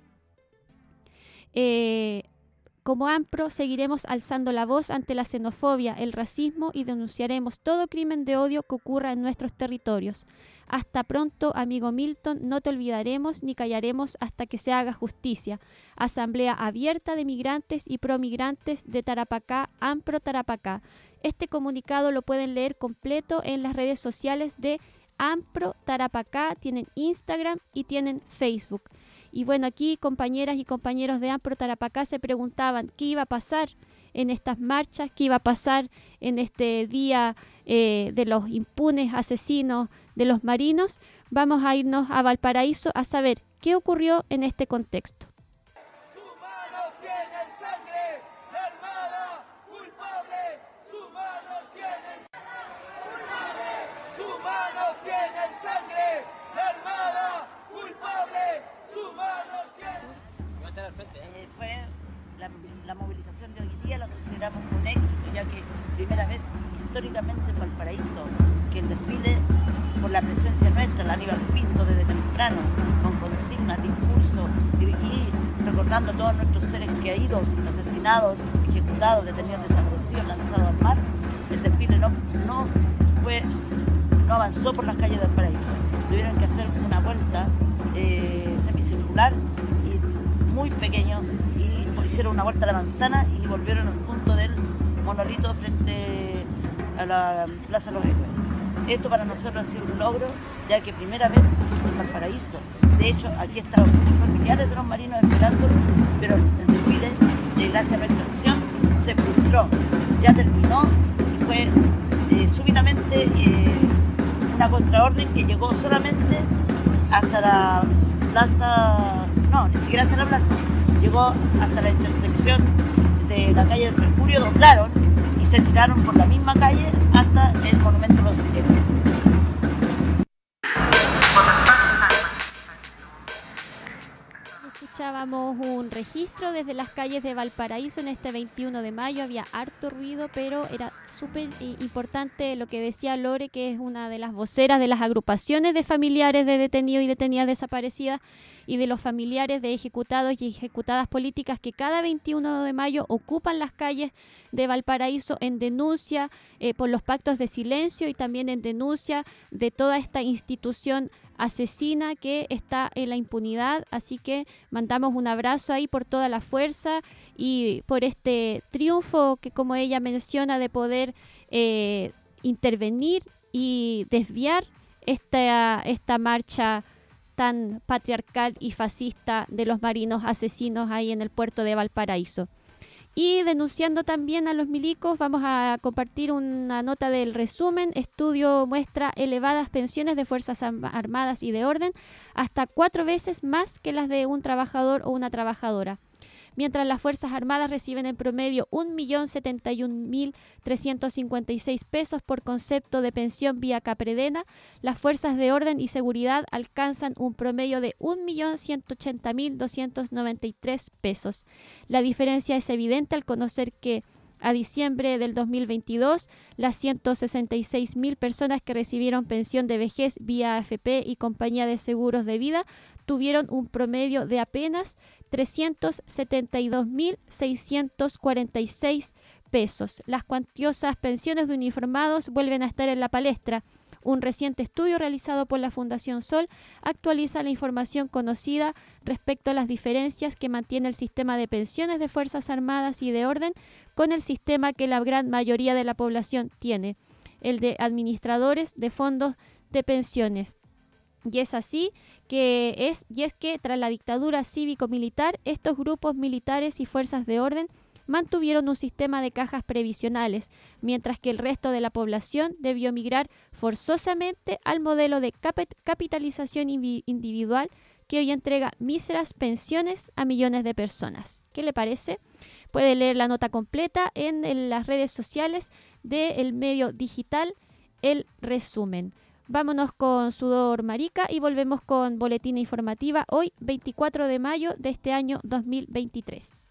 L: Como AMPRO seguiremos alzando la voz ante la xenofobia, el racismo y denunciaremos todo crimen de odio que ocurra en nuestros territorios. Hasta pronto, amigo Milton, no te olvidaremos ni callaremos hasta que se haga justicia. Asamblea abierta de migrantes y promigrantes de Tarapacá, AMPRO Tarapacá. Este comunicado lo pueden leer completo en las redes sociales de AMPRO Tarapacá, tienen Instagram y tienen Facebook. Y bueno, aquí compañeras y compañeros de AMPRO Tarapacá se preguntaban qué iba a pasar en estas marchas, qué iba a pasar en este día de los impunes asesinos de los marinos. Vamos a irnos a Valparaíso a saber qué ocurrió en este contexto.
Q: La movilización de hoy día la consideramos un éxito, ya que primera vez históricamente en Valparaíso que el desfile, por la presencia nuestra, la Aníbal Pinto desde temprano, con consignas, discursos y recordando a todos nuestros seres caídos, asesinados, ejecutados, detenidos desaparecidos, lanzados al mar, el desfile no avanzó por las calles de Valparaíso. Tuvieron que hacer una vuelta semicircular y muy pequeño, y hicieron una vuelta a la manzana y volvieron al punto del monolito frente a la Plaza de los Héroes. Esto para nosotros ha sido un logro, ya que primera vez en Valparaíso. De hecho, aquí estaban muchos familiares de los marinos esperándolo, pero el desfile, gracias a nuestra acción, se frustró. Ya terminó y fue súbitamente una contraorden que llegó solamente hasta la plaza, no, ni siquiera hasta la plaza, llegó hasta la intersección de la calle del Mercurio, doblaron y se tiraron por la misma calle hasta el Monumento a los Héroes.
L: Escuchábamos un registro desde las calles de Valparaíso en este 21 de mayo. Había harto ruido, pero era súper importante lo que decía Lore, que es una de las voceras de las agrupaciones de familiares de detenidos y detenidas desaparecidas y de los familiares de ejecutados y ejecutadas políticas que cada 21 de mayo ocupan las calles de Valparaíso en denuncia por los pactos de silencio y también en denuncia de toda esta institución asesina que está en la impunidad. Así que mandamos un abrazo ahí por toda la fuerza y por este triunfo que, como ella menciona, de poder intervenir y desviar esta marcha tan patriarcal y fascista de los marinos asesinos ahí en el puerto de Valparaíso. Y denunciando también a los milicos, vamos a compartir una nota del resumen. Estudio muestra elevadas pensiones de Fuerzas Armadas y de Orden, hasta 4 veces más que las de un trabajador o una trabajadora. Mientras las Fuerzas Armadas reciben en promedio 1.071.356 pesos por concepto de pensión vía Capredena, las Fuerzas de Orden y Seguridad alcanzan un promedio de 1.180.293 pesos. La diferencia es evidente al conocer que a diciembre del 2022, las 166.000 personas que recibieron pensión de vejez vía AFP y compañía de seguros de vida tuvieron un promedio de apenas 372.646 pesos. Las cuantiosas pensiones de uniformados vuelven a estar en la palestra. Un reciente estudio realizado por la Fundación Sol actualiza la información conocida respecto a las diferencias que mantiene el sistema de pensiones de Fuerzas Armadas y de Orden con el sistema que la gran mayoría de la población tiene, el de administradores de fondos de pensiones. Y es que tras la dictadura cívico-militar, estos grupos militares y fuerzas de orden mantuvieron un sistema de cajas previsionales, mientras que el resto de la población debió migrar forzosamente al modelo de capitalización individual que hoy entrega míseras pensiones a millones de personas. ¿Qué le parece? Puede leer la nota completa en las redes sociales del medio digital El Resumen. Vámonos con Sudor Marica y volvemos con Boletina Informativa hoy, 24 de mayo de este año 2023.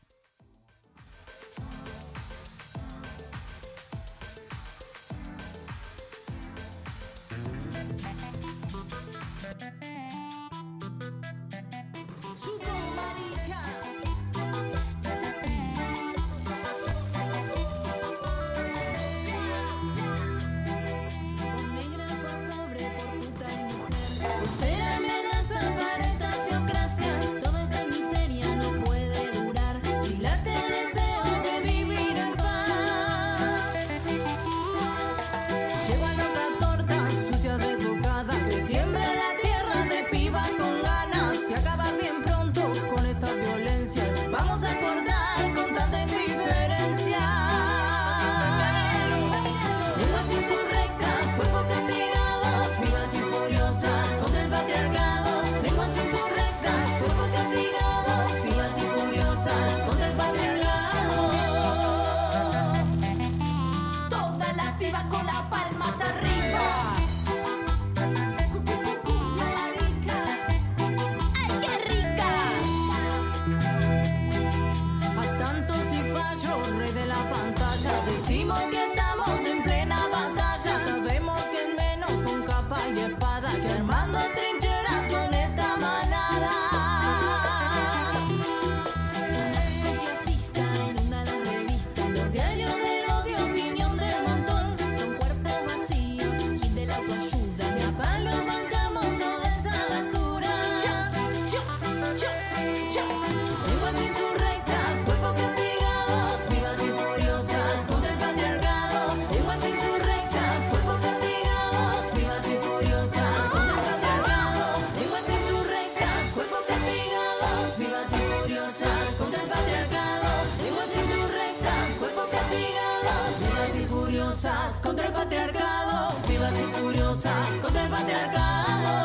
R: Contra el patriarcado, vivas y furiosas contra el patriarcado.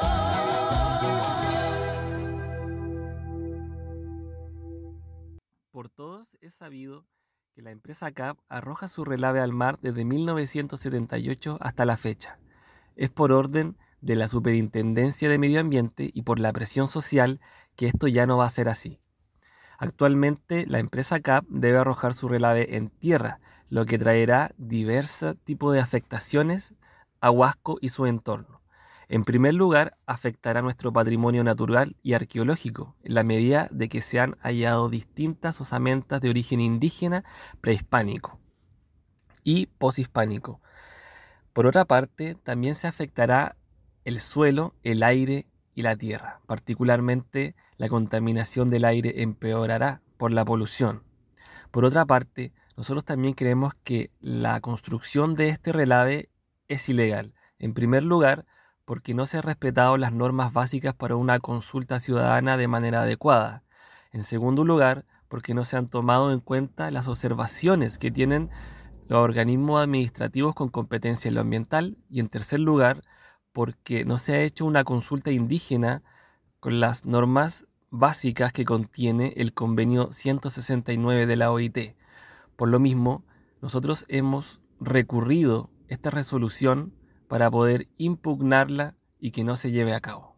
S: Por todos es sabido que la empresa CAP arroja su relave al mar desde 1978 hasta la fecha. Es por orden de la Superintendencia de Medio Ambiente y por la presión social que esto ya no va a ser así. Actualmente la empresa CAP debe arrojar su relave en tierra, lo que traerá diversos tipos de afectaciones a Huasco y su entorno. En primer lugar, afectará nuestro patrimonio natural y arqueológico, en la medida de que se han hallado distintas osamentas de origen indígena prehispánico y poshispánico. Por otra parte, también se afectará el suelo, el aire y la tierra. Particularmente, la contaminación del aire empeorará por la polución. Por otra parte, nosotros también creemos que la construcción de este relave es ilegal. En primer lugar, porque no se han respetado las normas básicas para una consulta ciudadana de manera adecuada. En segundo lugar, porque no se han tomado en cuenta las observaciones que tienen los organismos administrativos con competencia en lo ambiental. Y en tercer lugar, porque no se ha hecho una consulta indígena con las normas básicas que contiene el convenio 169 de la OIT. Por lo mismo, nosotros hemos recurrido esta resolución para poder impugnarla y que no se lleve a cabo.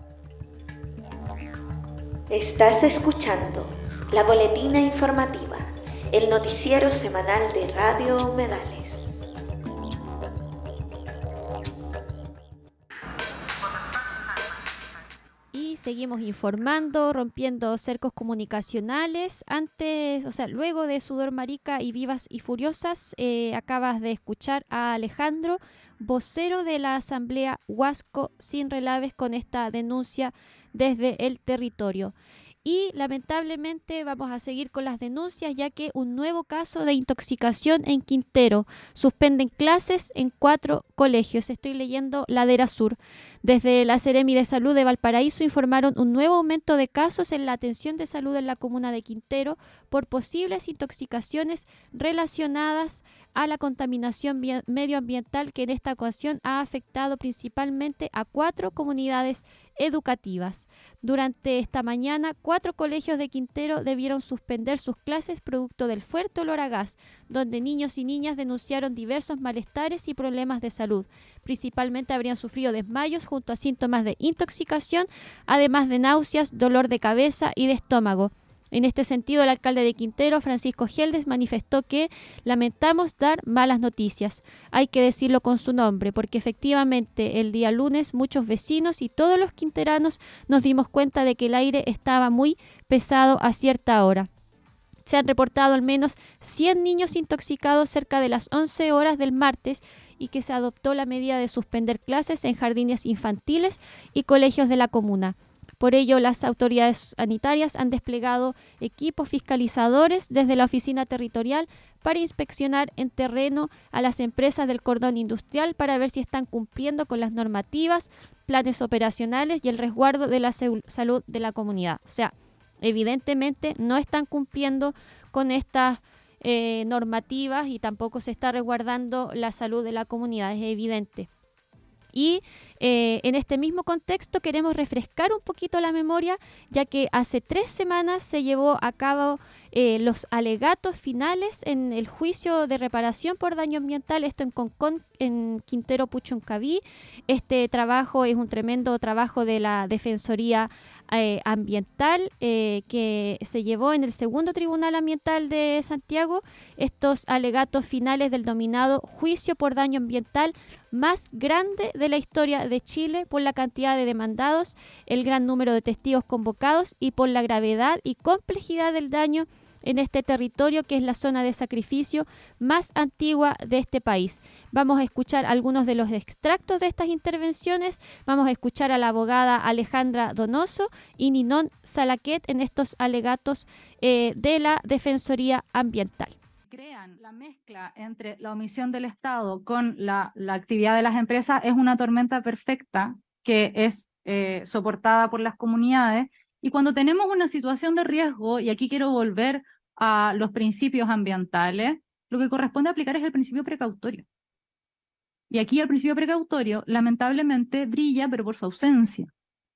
B: Estás escuchando La Boletina Informativa, el noticiero semanal de Radio Humedales.
L: Y seguimos informando, rompiendo cercos comunicacionales. Luego de Sudor Marica y Vivas y Furiosas, acabas de escuchar a Alejandro, vocero de la Asamblea Huasco Sin Relaves, con esta denuncia desde el territorio. Y lamentablemente vamos a seguir con las denuncias, ya que un nuevo caso de intoxicación en Quintero. Suspenden clases en 4 colegios. Estoy leyendo Ladera Sur. Desde la Seremi de Salud de Valparaíso informaron un nuevo aumento de casos en la atención de salud en la comuna de Quintero por posibles intoxicaciones relacionadas a la contaminación medioambiental, que en esta ocasión ha afectado principalmente a 4 comunidades educativas. Durante esta mañana, 4 colegios de Quintero debieron suspender sus clases producto del fuerte olor a gas, donde niños y niñas denunciaron diversos malestares y problemas de salud. Principalmente habrían sufrido desmayos junto a síntomas de intoxicación, además de náuseas, dolor de cabeza y de estómago. En este sentido, el alcalde de Quintero, Francisco Geldes, manifestó que lamentamos dar malas noticias. Hay que decirlo con su nombre, porque efectivamente el día lunes muchos vecinos y todos los quinteranos nos dimos cuenta de que el aire estaba muy pesado a cierta hora. Se han reportado al menos 100 niños intoxicados cerca de las 11 horas del martes y que se adoptó la medida de suspender clases en jardines infantiles y colegios de la comuna. Por ello, las autoridades sanitarias han desplegado equipos fiscalizadores desde la oficina territorial para inspeccionar en terreno a las empresas del cordón industrial para ver si están cumpliendo con las normativas, planes operacionales y el resguardo de la salud de la comunidad. O sea, evidentemente no están cumpliendo con estas normativas y tampoco se está resguardando la salud de la comunidad, es evidente. Y en este mismo contexto queremos refrescar un poquito la memoria, ya que hace 3 semanas se llevó a cabo los alegatos finales en el juicio de reparación por daño ambiental, esto en Concón, en Quintero Puchuncaví. Este trabajo es un tremendo trabajo de la Defensoría Ambiental que se llevó en el segundo Tribunal Ambiental de Santiago, estos alegatos finales del denominado juicio por daño ambiental más grande de la historia de Chile por la cantidad de demandados, el gran número de testigos convocados y por la gravedad y complejidad del daño en este territorio, que es la zona de sacrificio más antigua de este país. Vamos a escuchar algunos de los extractos de estas intervenciones. Vamos a escuchar a la abogada Alejandra Donoso y Ninón Salaquet en estos alegatos de la Defensoría Ambiental.
T: Crean la mezcla entre la omisión del Estado con la actividad de las empresas es una tormenta perfecta que es soportada por las comunidades. Y cuando tenemos una situación de riesgo, y aquí quiero volver a los principios ambientales, lo que corresponde aplicar es el principio precautorio. Y aquí el principio precautorio lamentablemente brilla, pero por su ausencia.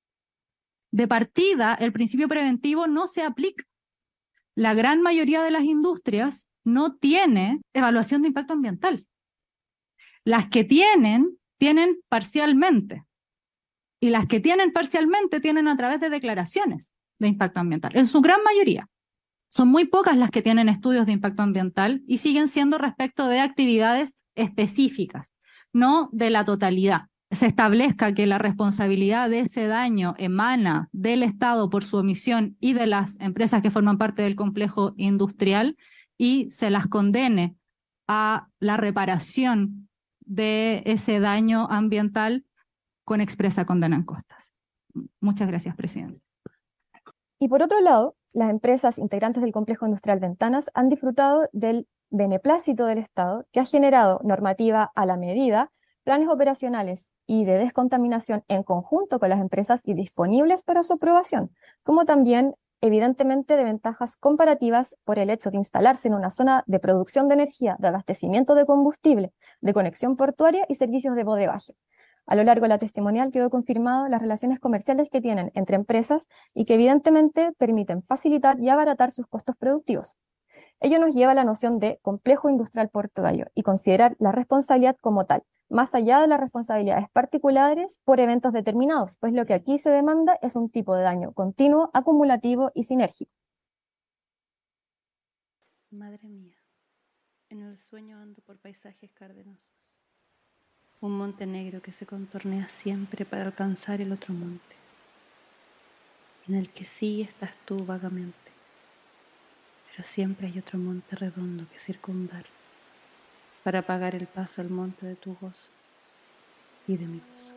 T: De partida, el principio preventivo no se aplica. La gran mayoría de las industrias no tiene evaluación de impacto ambiental. Las que tienen parcialmente. Y las que tienen parcialmente tienen a través de declaraciones de impacto ambiental. En su gran mayoría. Son muy pocas las que tienen estudios de impacto ambiental y siguen siendo respecto de actividades específicas, no de la totalidad. Se establezca que la responsabilidad de ese daño emana del Estado por su omisión y de las empresas que forman parte del complejo industrial y se las condene a la reparación de ese daño ambiental con expresa condena en costas. Muchas gracias, presidente.
U: Y por otro lado, las empresas integrantes del complejo industrial Ventanas han disfrutado del beneplácito del Estado, que ha generado normativa a la medida, planes operacionales y de descontaminación en conjunto con las empresas y disponibles para su aprobación, como también, evidentemente, de ventajas comparativas por el hecho de instalarse en una zona de producción de energía, de abastecimiento de combustible, de conexión portuaria y servicios de bodegaje. A lo largo de la testimonial quedó confirmado las relaciones comerciales que tienen entre empresas y que evidentemente permiten facilitar y abaratar sus costos productivos. Ello nos lleva a la noción de complejo industrial portuario y considerar la responsabilidad como tal, más allá de las responsabilidades particulares por eventos determinados, pues lo que aquí se demanda es un tipo de daño continuo, acumulativo y sinérgico.
V: Madre mía, en el sueño ando por paisajes cardenosos. Un monte negro que se contornea siempre para alcanzar el otro monte, en el que sí estás tú vagamente, pero siempre hay otro monte redondo que circundar para pagar el paso al monte de tu gozo y de mi gozo.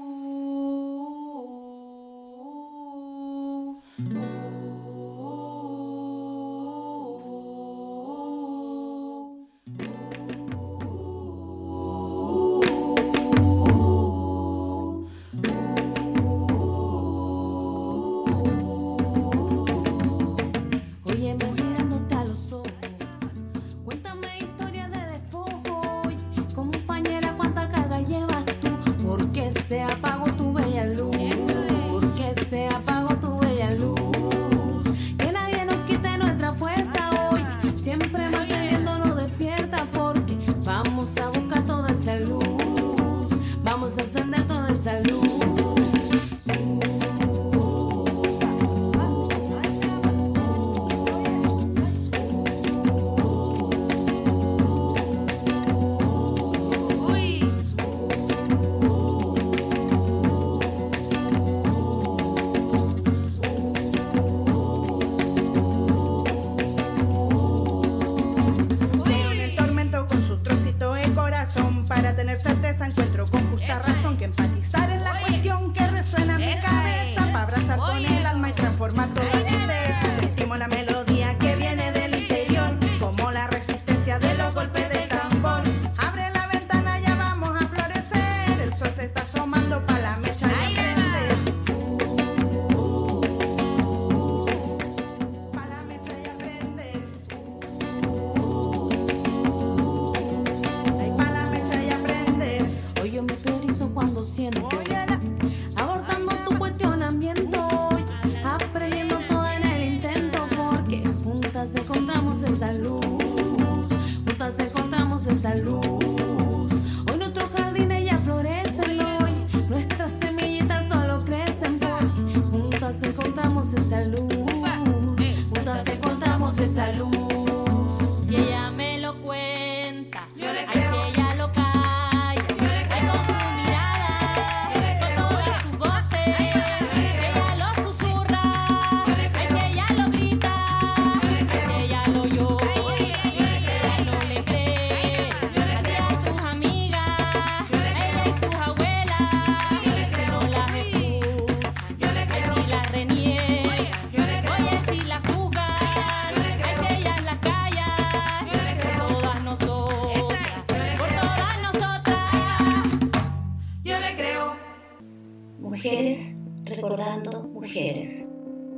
W: Mujeres recordando mujeres.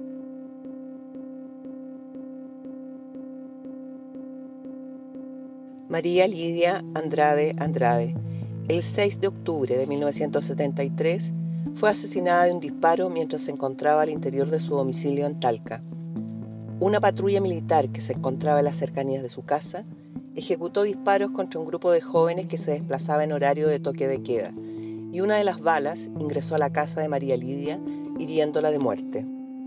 X: María Lidia Andrade Andrade, el 6 de octubre de 1973, fue asesinada de un disparo mientras se encontraba al interior de su domicilio en Talca. Una patrulla militar que se encontraba en las cercanías de su casa ejecutó disparos contra un grupo de jóvenes que se desplazaba en horario de toque de queda, y una de las balas ingresó a la casa de María Lidia, hiriéndola de muerte.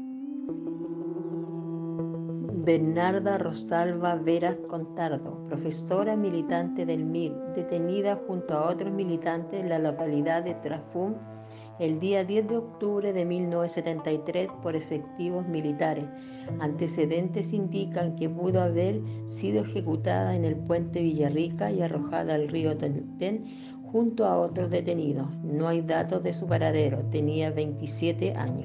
Y: Bernarda Rosalba Veras Contardo, profesora militante del MIR, detenida junto a otros militantes en la localidad de Trafún el día 10 de octubre de 1973 por efectivos militares. Antecedentes indican que pudo haber sido ejecutada en el puente Villarrica y arrojada al río Tolten junto a otros detenidos. No hay datos de su paradero. Tenía 27 años.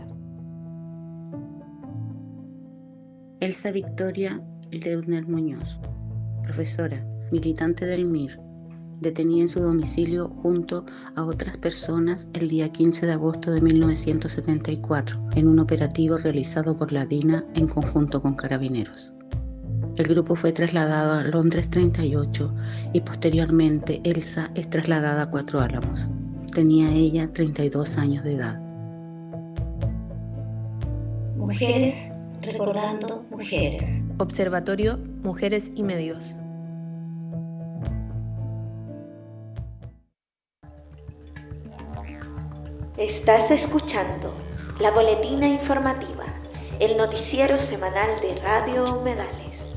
A: Elsa Victoria Leudner Muñoz, profesora, militante del MIR, detenida en su domicilio junto a otras personas el día 15 de agosto de 1974, en un operativo realizado por la DINA en conjunto con Carabineros. El grupo fue trasladado a Londres 38 y posteriormente Elsa es trasladada a Cuatro Álamos. Tenía ella 32 años de edad.
W: Mujeres recordando mujeres.
K: Observatorio Mujeres y Medios.
B: Estás escuchando La Boletina Informativa, el noticiero semanal de Radio Humedales.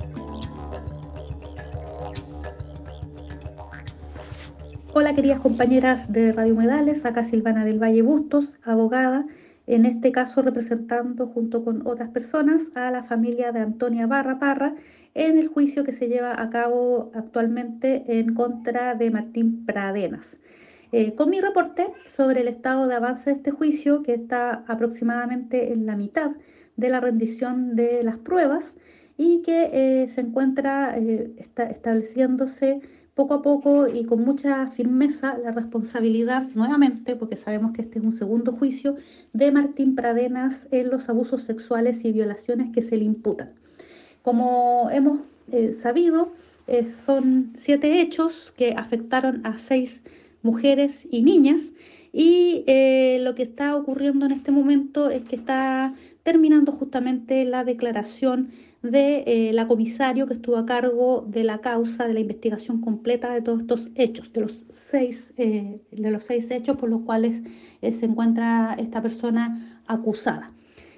C: Hola queridas compañeras de Radio Humedales, acá Silvana del Valle Bustos, abogada, en este caso representando junto con otras personas a la familia de Antonia Barra Parra en el juicio que se lleva a cabo actualmente en contra de Martín Pradenas. Con mi reporte sobre el estado de avance de este juicio, que está aproximadamente en la mitad de la rendición de las pruebas y que se encuentra estableciéndose poco a poco y con mucha firmeza la responsabilidad nuevamente, porque sabemos que este es un segundo juicio, de Martín Pradenas en los abusos sexuales y violaciones que se le imputan. Como hemos sabido, son 7 hechos que afectaron a 6 mujeres y niñas, y lo que está ocurriendo en este momento es que está terminando justamente la declaración de la comisario que estuvo a cargo de la causa, de la investigación completa de todos estos hechos, de los 6 hechos por los cuales se encuentra esta persona acusada.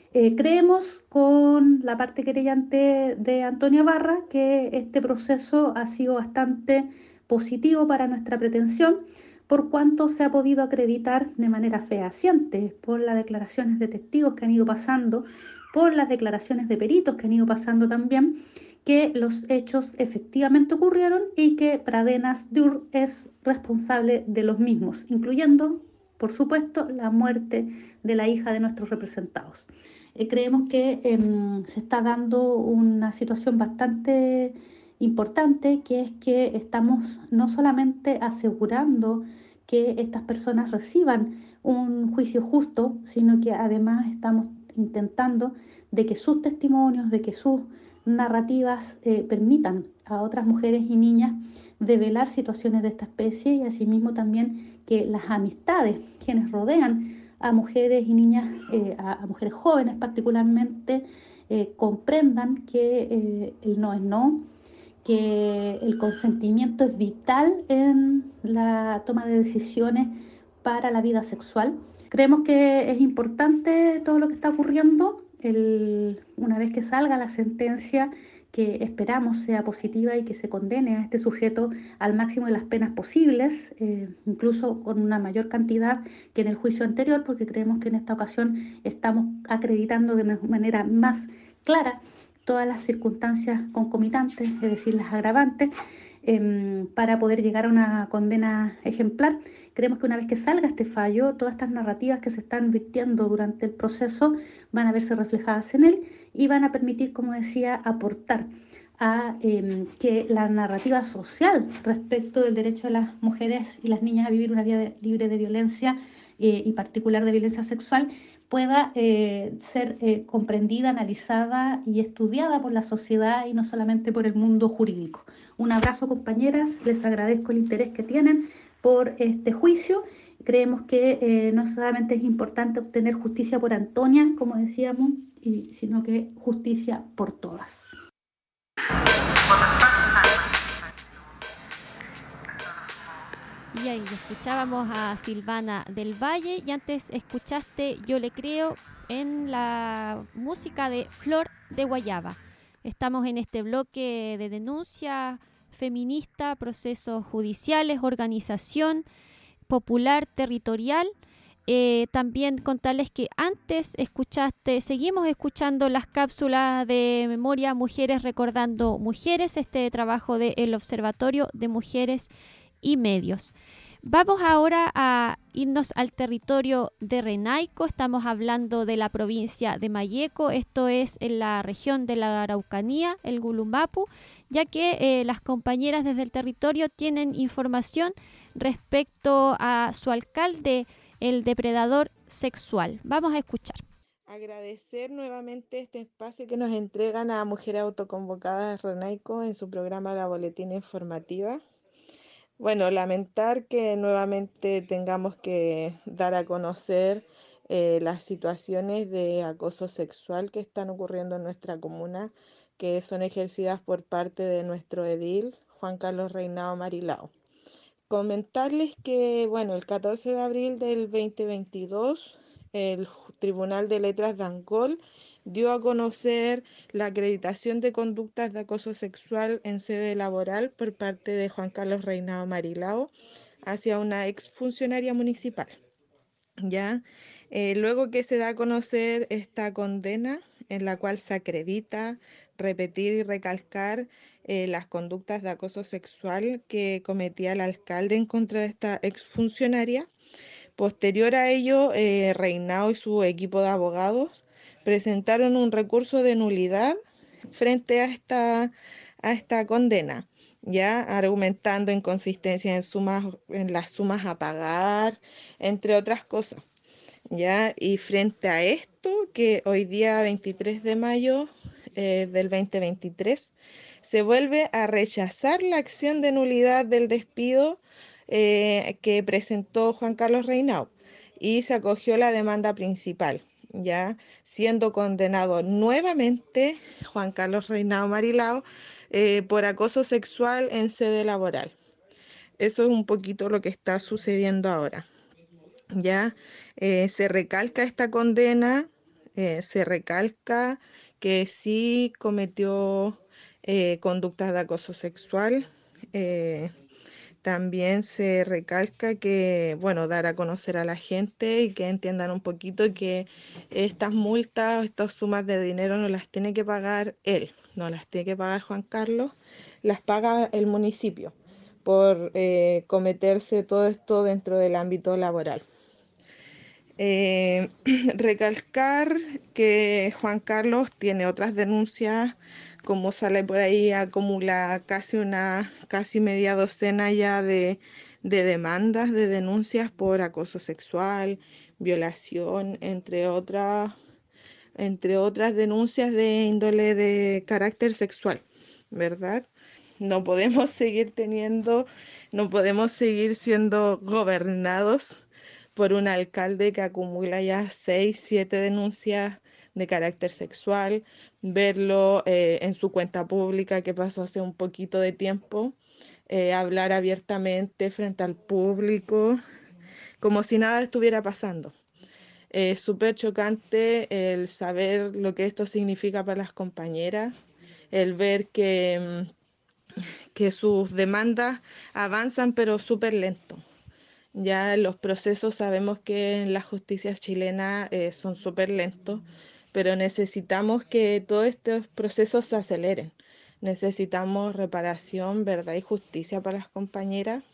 C: Creemos con la parte querellante de Antonia Barra que este proceso ha sido bastante positivo para nuestra pretensión, por cuanto se ha podido acreditar de manera fehaciente por las declaraciones de testigos que han ido pasando, por las declaraciones de peritos que han ido pasando también, que los hechos efectivamente ocurrieron y que Pradenas Dur es responsable de los mismos, incluyendo, por supuesto, la muerte de la hija de nuestros representados. Creemos que se está dando una situación bastante importante, que es que estamos no solamente asegurando que estas personas reciban un juicio justo, sino que además estamos intentando de que sus testimonios, de que sus narrativas permitan a otras mujeres y niñas develar situaciones de esta especie, y asimismo también que las amistades, quienes rodean a mujeres y niñas, a mujeres jóvenes particularmente, comprendan que el no es no, que el consentimiento es vital en la toma de decisiones para la vida sexual. Creemos que es importante todo lo que está ocurriendo. Una vez que salga la sentencia, que esperamos sea positiva y que se condene a este sujeto al máximo de las penas posibles, incluso con una mayor cantidad que en el juicio anterior, porque creemos que en esta ocasión estamos acreditando de manera más clara todas las circunstancias concomitantes, es decir, las agravantes, para poder llegar a una condena ejemplar. Creemos que una vez que salga este fallo, todas estas narrativas que se están virtiendo durante el proceso van a verse reflejadas en él y van a permitir, como decía, aportar a que la narrativa social respecto del derecho de las mujeres y las niñas a vivir una vida libre de violencia y particular de violencia sexual pueda ser comprendida, analizada y estudiada por la sociedad y no solamente por el mundo jurídico. Un abrazo, compañeras, les agradezco el interés que tienen por este juicio. Creemos que no solamente es importante obtener justicia por Antonia, como decíamos, sino que justicia por todas.
L: Y ahí escuchábamos a Silvana del Valle, y antes escuchaste Yo le creo en la música de Flor de Guayaba. Estamos en este bloque de denuncia feminista, procesos judiciales, organización popular territorial. También contarles que antes seguimos escuchando las cápsulas de memoria Mujeres Recordando Mujeres, este trabajo del Observatorio de Mujeres y Medios. Vamos ahora a irnos al territorio de Renaico. Estamos hablando de la provincia de Malleco. Esto es en la región de la Araucanía, el Gulumapu, ya que las compañeras desde el territorio tienen información respecto a su alcalde, el depredador sexual. Vamos a escuchar.
D: Agradecer nuevamente este espacio que nos entregan a Mujeres Autoconvocadas Renaico en su programa La Boletina Informativa. Bueno, lamentar que nuevamente tengamos que dar a conocer las situaciones de acoso sexual que están ocurriendo en nuestra comuna, que son ejercidas por parte de nuestro edil, Juan Carlos Reinao Marilao. Comentarles que, bueno, el 14 de abril del 2022, el Tribunal de Letras de Angol dio a conocer la acreditación de conductas de acoso sexual en sede laboral por parte de Juan Carlos Reinao Marilao hacia una exfuncionaria municipal. ¿Ya? Luego que se da a conocer esta condena en la cual se acredita, repetir y recalcar las conductas de acoso sexual que cometía el alcalde en contra de esta exfuncionaria, posterior a ello, Reinao y su equipo de abogados presentaron un recurso de nulidad frente a esta condena, ya argumentando inconsistencias en las sumas a pagar, entre otras cosas. ¿Ya? Y frente a esto, que hoy día 23 de mayo del 2023, se vuelve a rechazar la acción de nulidad del despido que presentó Juan Carlos Reinao y se acogió la demanda principal, ya siendo condenado nuevamente Juan Carlos Reinao Marilao por acoso sexual en sede laboral. Eso es un poquito lo que está sucediendo ahora. Ya se recalca esta condena, se recalca que sí cometió conductas de acoso sexual. También se recalca que, bueno, dar a conocer a la gente y que entiendan un poquito que estas multas, estas sumas de dinero no las tiene que pagar él, no las tiene que pagar Juan Carlos, las paga el municipio por cometerse todo esto dentro del ámbito laboral. Recalcar que Juan Carlos tiene otras denuncias, como sale por ahí, acumula casi media docena ya de demandas, de denuncias por acoso sexual, violación, entre otras denuncias de índole de carácter sexual, ¿verdad? No podemos seguir siendo gobernados por un alcalde que acumula ya 6, 7 denuncias de carácter sexual, verlo en su cuenta pública que pasó hace un poquito de tiempo, hablar abiertamente frente al público, como si nada estuviera pasando. Es súper chocante el saber lo que esto significa para las compañeras, el ver que sus demandas avanzan pero súper lento. Ya los procesos sabemos que en la justicia chilena son súper lentos, pero necesitamos que todos estos procesos se aceleren. Necesitamos reparación, verdad y justicia para las compañeras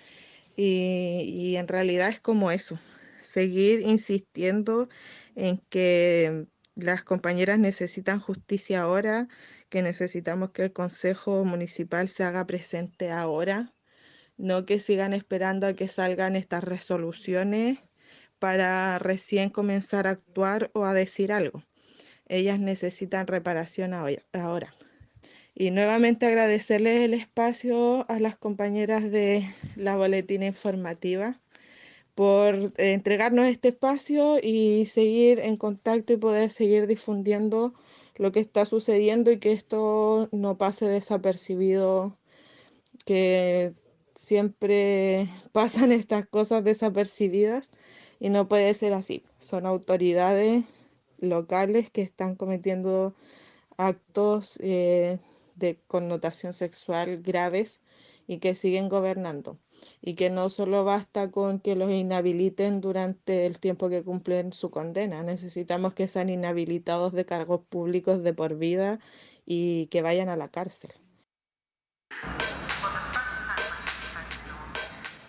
D: y en realidad es como eso, seguir insistiendo en que las compañeras necesitan justicia ahora, que necesitamos que el Consejo Municipal se haga presente ahora. No que sigan esperando a que salgan estas resoluciones para recién comenzar a actuar o a decir algo. Ellas necesitan reparación ahora. Y nuevamente agradecerles el espacio a las compañeras de la Boletina Informativa por entregarnos este espacio y seguir en contacto y poder seguir difundiendo lo que está sucediendo y que esto no pase desapercibido, que siempre pasan estas cosas desapercibidas y no puede ser así. Son autoridades locales que están cometiendo actos de connotación sexual graves y que siguen gobernando. Y que no solo basta con que los inhabiliten durante el tiempo que cumplen su condena. Necesitamos que sean inhabilitados de cargos públicos de por vida y que vayan a la cárcel.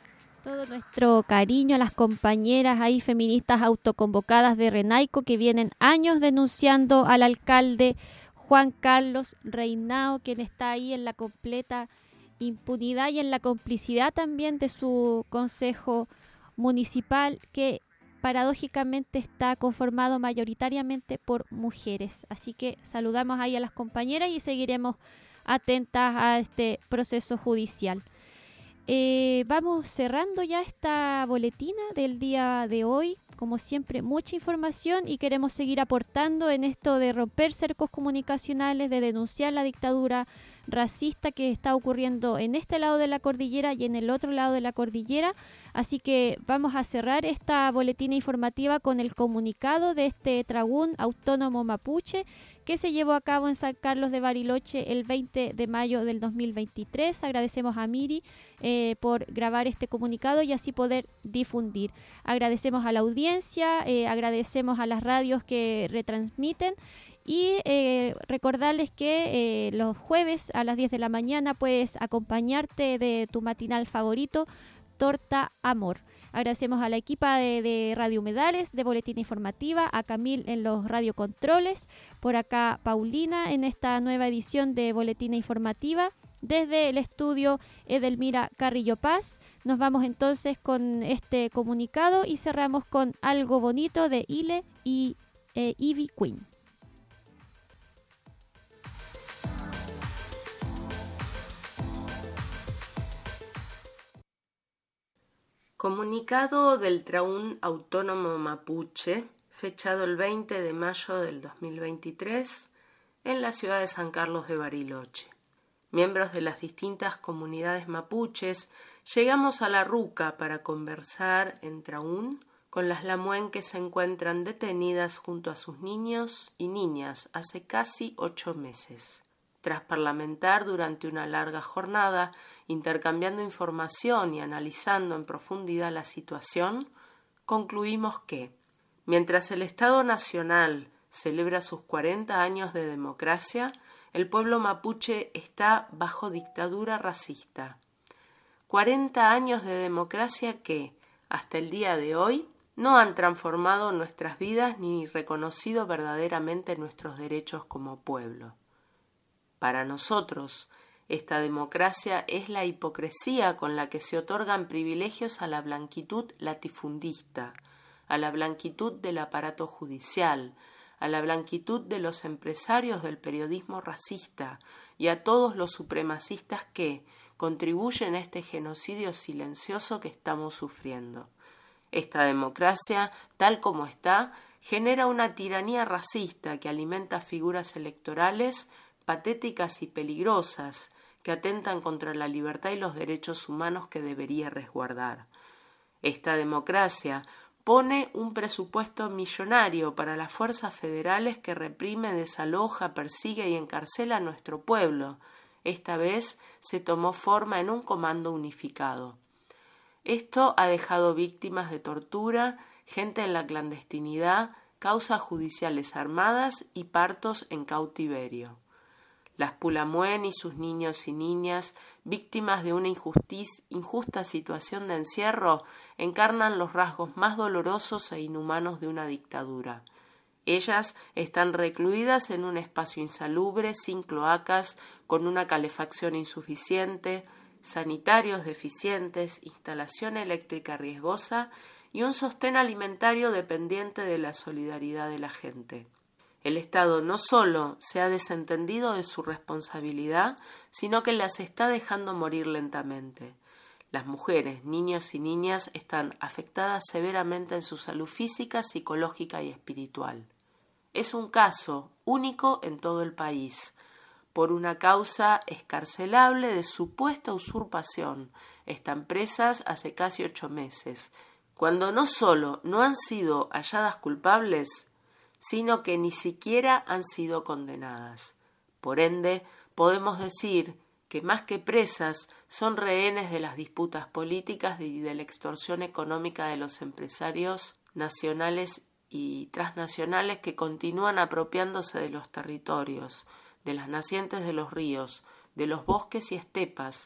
L: Todo nuestro cariño a las compañeras ahí feministas autoconvocadas de Renaico que vienen años denunciando al alcalde Juan Carlos Reinao, quien está ahí en la completa impunidad y en la complicidad también de su consejo municipal, que paradójicamente está conformado mayoritariamente por mujeres. Así que saludamos ahí a las compañeras y seguiremos atentas a este proceso judicial. Vamos cerrando ya esta boletina del día de hoy. Como siempre, mucha información y queremos seguir aportando en esto de romper cercos comunicacionales, de denunciar la dictadura racista que está ocurriendo en este lado de la cordillera y en el otro lado de la cordillera. Así que vamos a cerrar esta boletina informativa con el comunicado de este Tragún Autónomo Mapuche que se llevó a cabo en San Carlos de Bariloche el 20 de mayo del 2023. Agradecemos a Miri por grabar este comunicado y así poder difundir. Agradecemos a la audiencia, agradecemos a las radios que retransmiten y recordarles que los jueves a las 10 de la mañana puedes acompañarte de tu matinal favorito, Torta Amor. Agradecemos a la equipa de Radio Humedales, de Boletina Informativa, a Camil en los radiocontroles, por acá Paulina en esta nueva edición de Boletina Informativa. Desde el estudio Edelmira Carrillo Paz, nos vamos entonces con este comunicado y cerramos con Algo Bonito de Ile y Ivy Queen.
N: Comunicado del Tragún Autónomo Mapuche, fechado el 20 de mayo del 2023 en la ciudad de San Carlos de Bariloche. Miembros de las distintas comunidades mapuches llegamos a la Ruca para conversar en Tragún con las Lamuen que se encuentran detenidas junto a sus niños y niñas hace casi 8 meses. Tras parlamentar durante una larga jornada, intercambiando información y analizando en profundidad la situación, concluimos que, mientras el Estado Nacional celebra sus 40 años de democracia, el pueblo mapuche está bajo dictadura racista. 40 años de democracia que, hasta el día de hoy, no han transformado nuestras vidas ni reconocido verdaderamente nuestros derechos como pueblo. Para nosotros, esta democracia es la hipocresía con la que se otorgan privilegios a la blanquitud latifundista, a la blanquitud del aparato judicial, a la blanquitud de los empresarios del periodismo racista y a todos los supremacistas que contribuyen a este genocidio silencioso que estamos sufriendo. Esta democracia, tal como está, genera una tiranía racista que alimenta figuras electorales patéticas y peligrosas que atentan contra la libertad y los derechos humanos que debería resguardar. Esta democracia pone un presupuesto millonario para las fuerzas federales que reprime, desaloja, persigue y encarcela a nuestro pueblo. Esta vez se tomó forma en un comando unificado. Esto ha dejado víctimas de tortura, gente en la clandestinidad, causas judiciales armadas y partos en cautiverio. Las Pulamuen y sus niños y niñas, víctimas de una injusta situación de encierro, encarnan los rasgos más dolorosos e inhumanos de una dictadura. Ellas están recluidas en un espacio insalubre, sin cloacas, con una calefacción insuficiente, sanitarios deficientes, instalación eléctrica riesgosa y un sostén alimentario dependiente de la solidaridad de la gente. El Estado no solo se ha desentendido de su responsabilidad, sino que las está dejando morir lentamente. Las mujeres, niños y niñas están afectadas severamente en su salud física, psicológica y espiritual. Es un caso único en todo el país. Por una causa excarcelable de supuesta usurpación, están presas hace casi 8 meses, cuando no solo no han sido halladas culpables, sino que ni siquiera han sido condenadas. Por ende, podemos decir que más que presas son rehenes de las disputas políticas y de la extorsión económica de los empresarios nacionales y transnacionales que continúan apropiándose de los territorios, de las nacientes de los ríos, de los bosques y estepas,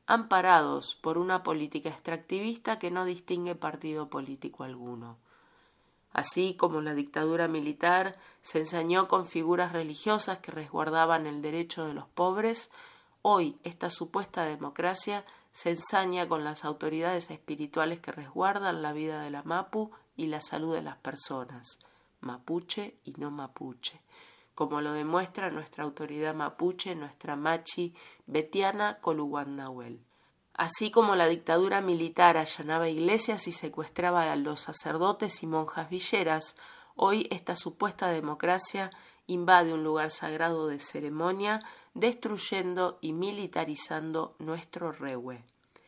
N: amparados por una política extractivista que no distingue partido político alguno. Así como la dictadura militar se ensañó con figuras religiosas que resguardaban el derecho de los pobres, hoy esta supuesta democracia se ensaña con las autoridades espirituales que resguardan la vida de la Mapu y la salud de las personas, mapuche y no mapuche, como lo demuestra nuestra autoridad mapuche, nuestra machi Betiana Coluguannahuel. Así como la dictadura militar allanaba iglesias y secuestraba a los sacerdotes y monjas villeras, hoy esta supuesta democracia invade un lugar sagrado de ceremonia, destruyendo y militarizando nuestro rehue.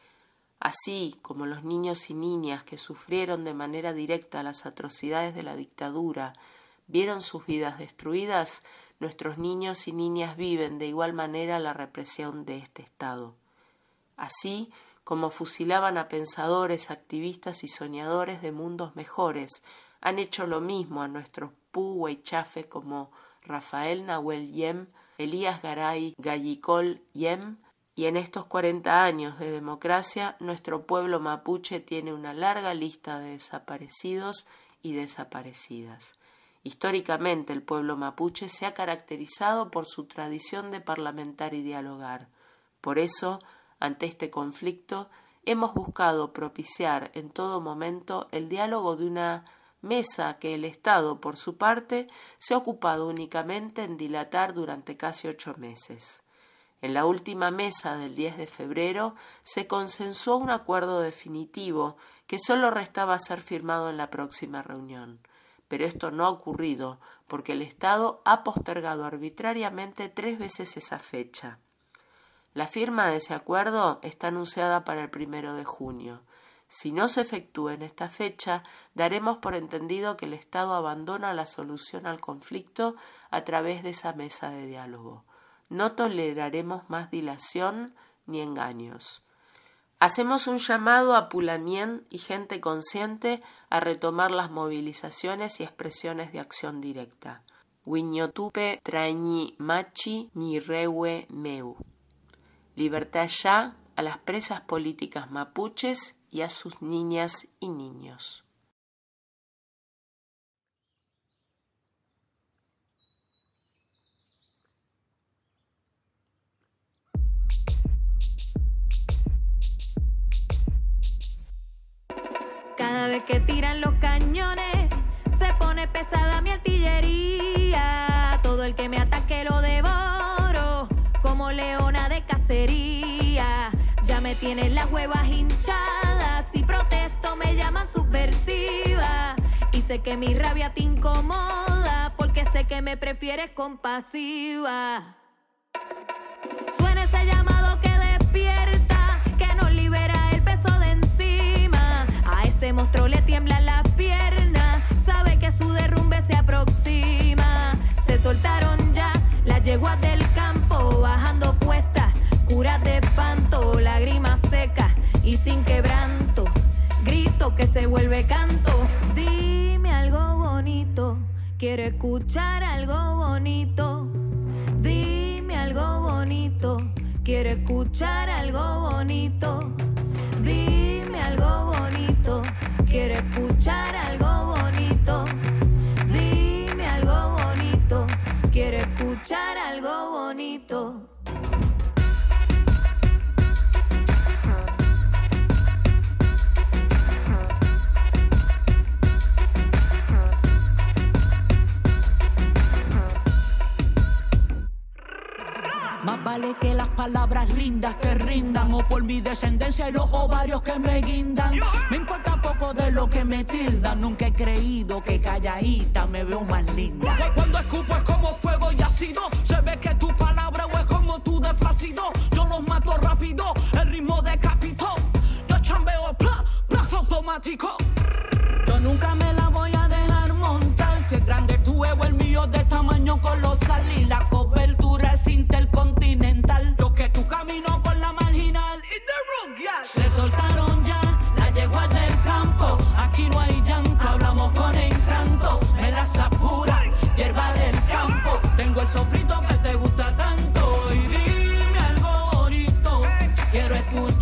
N: Así como los niños y niñas que sufrieron de manera directa las atrocidades de la dictadura vieron sus vidas destruidas, nuestros niños y niñas viven de igual manera la represión de este Estado. Así como fusilaban a pensadores, activistas y soñadores de mundos mejores, han hecho lo mismo a nuestros puhuaychafes como Rafael Nahuel Yem, Elías Garay Gallicol Yem, y en estos 40 años de democracia, nuestro pueblo mapuche tiene una larga lista de desaparecidos y desaparecidas. Históricamente, el pueblo mapuche se ha caracterizado por su tradición de parlamentar y dialogar. Por eso, ante este conflicto, hemos buscado propiciar en todo momento el diálogo de una mesa que el Estado, por su parte, se ha ocupado únicamente en dilatar durante casi 8 meses. En la última mesa del 10 de febrero se consensuó un acuerdo definitivo que solo restaba ser firmado en la próxima reunión. Pero esto no ha ocurrido porque el Estado ha postergado arbitrariamente 3 veces esa fecha. La firma de ese acuerdo está anunciada para el 1 de junio. Si no se efectúa en esta fecha, daremos por entendido que el Estado abandona la solución al conflicto a través de esa mesa de diálogo. No toleraremos más dilación ni engaños. Hacemos un llamado a Pulamien y gente consciente a retomar las movilizaciones y expresiones de acción directa. Huiñotupe trañi machi ni rewe meu. Libertad ya a las presas políticas mapuches y a sus niñas y niños.
F: Cada vez que tiran los cañones, se pone pesada mi artillería. Todo el que me ataque lo devoro, como leona de cacería. Ya me tienen las huevas hinchadas, si protesto me llaman subversiva. Y sé que mi rabia te incomoda, porque sé que me prefieres compasiva. Suena ese llamado que despierta, que nos libera el peso de encima. A ese monstruo le tiemblan las piernas, sabe que su derrumbe se aproxima. Se soltaron ya las yeguas del campo, bajando cuestas, curas de espanto, lágrimas secas y sin quebranto. Grito que se vuelve canto. Dime algo bonito, quiero escuchar algo bonito. Dime algo bonito, quiero escuchar algo bonito. Dime algo bonito, quiero escuchar algo bonito. Dime algo bonito, quiero escuchar algo bonito.
E: Más vale que las palabras lindas te rindan, o por mi descendencia y los ovarios que me guindan. Me importa poco de lo que me tildan, nunca he creído que calladita me veo más linda. Cuando escupo es como fuego y ácido, se ve que tu palabra o es como tu de flácido. Yo los mato rápido, el ritmo decapitó. Yo chambeo, plazo automático. Yo nunca me la voy a dejar montar. Si es grande tu ego, el mío de tamaño colosal. Y la cobertura es intercontinental. Lo que tú camino por la marginal y the rock, yes. Se soltaron ya las yeguas del campo. Aquí no hay llanto, hablamos con encanto. Me las apura, hierba del campo. Tengo el sofrito que te gusta tanto. Y dime algo bonito, quiero escuchar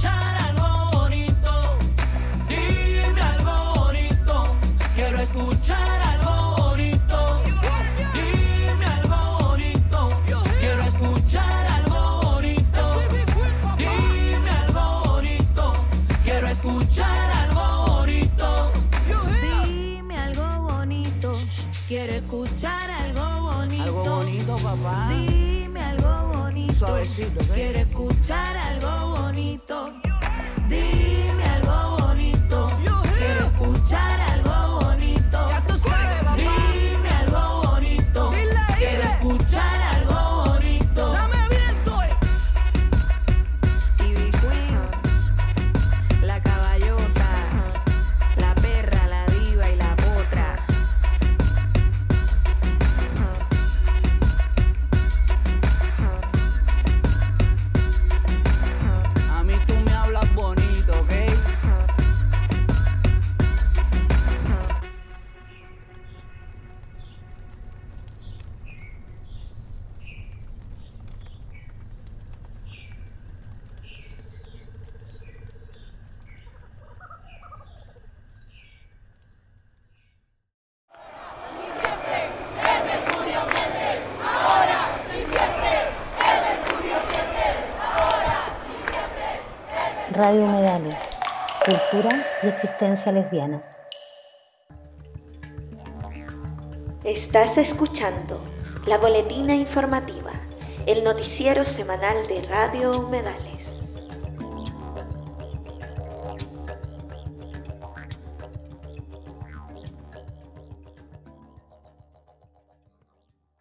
R: papá. Dime algo bonito. Suavecito, ¿ves? Quiero escuchar algo bonito. Dime algo bonito. Quiero escuchar algo bonito. Ya tú sabes, papá. Dime algo bonito. Quiero escuchar algo bonito. Dame viento.
G: TV Queen, la caballota, la perra, la diva y la potra.
R: A mí tú me hablas bonito, ¿ok?
H: Radio Humedales, cultura y existencia lesbiana.
B: Estás escuchando La Boletina Informativa, el noticiero semanal de Radio Humedales.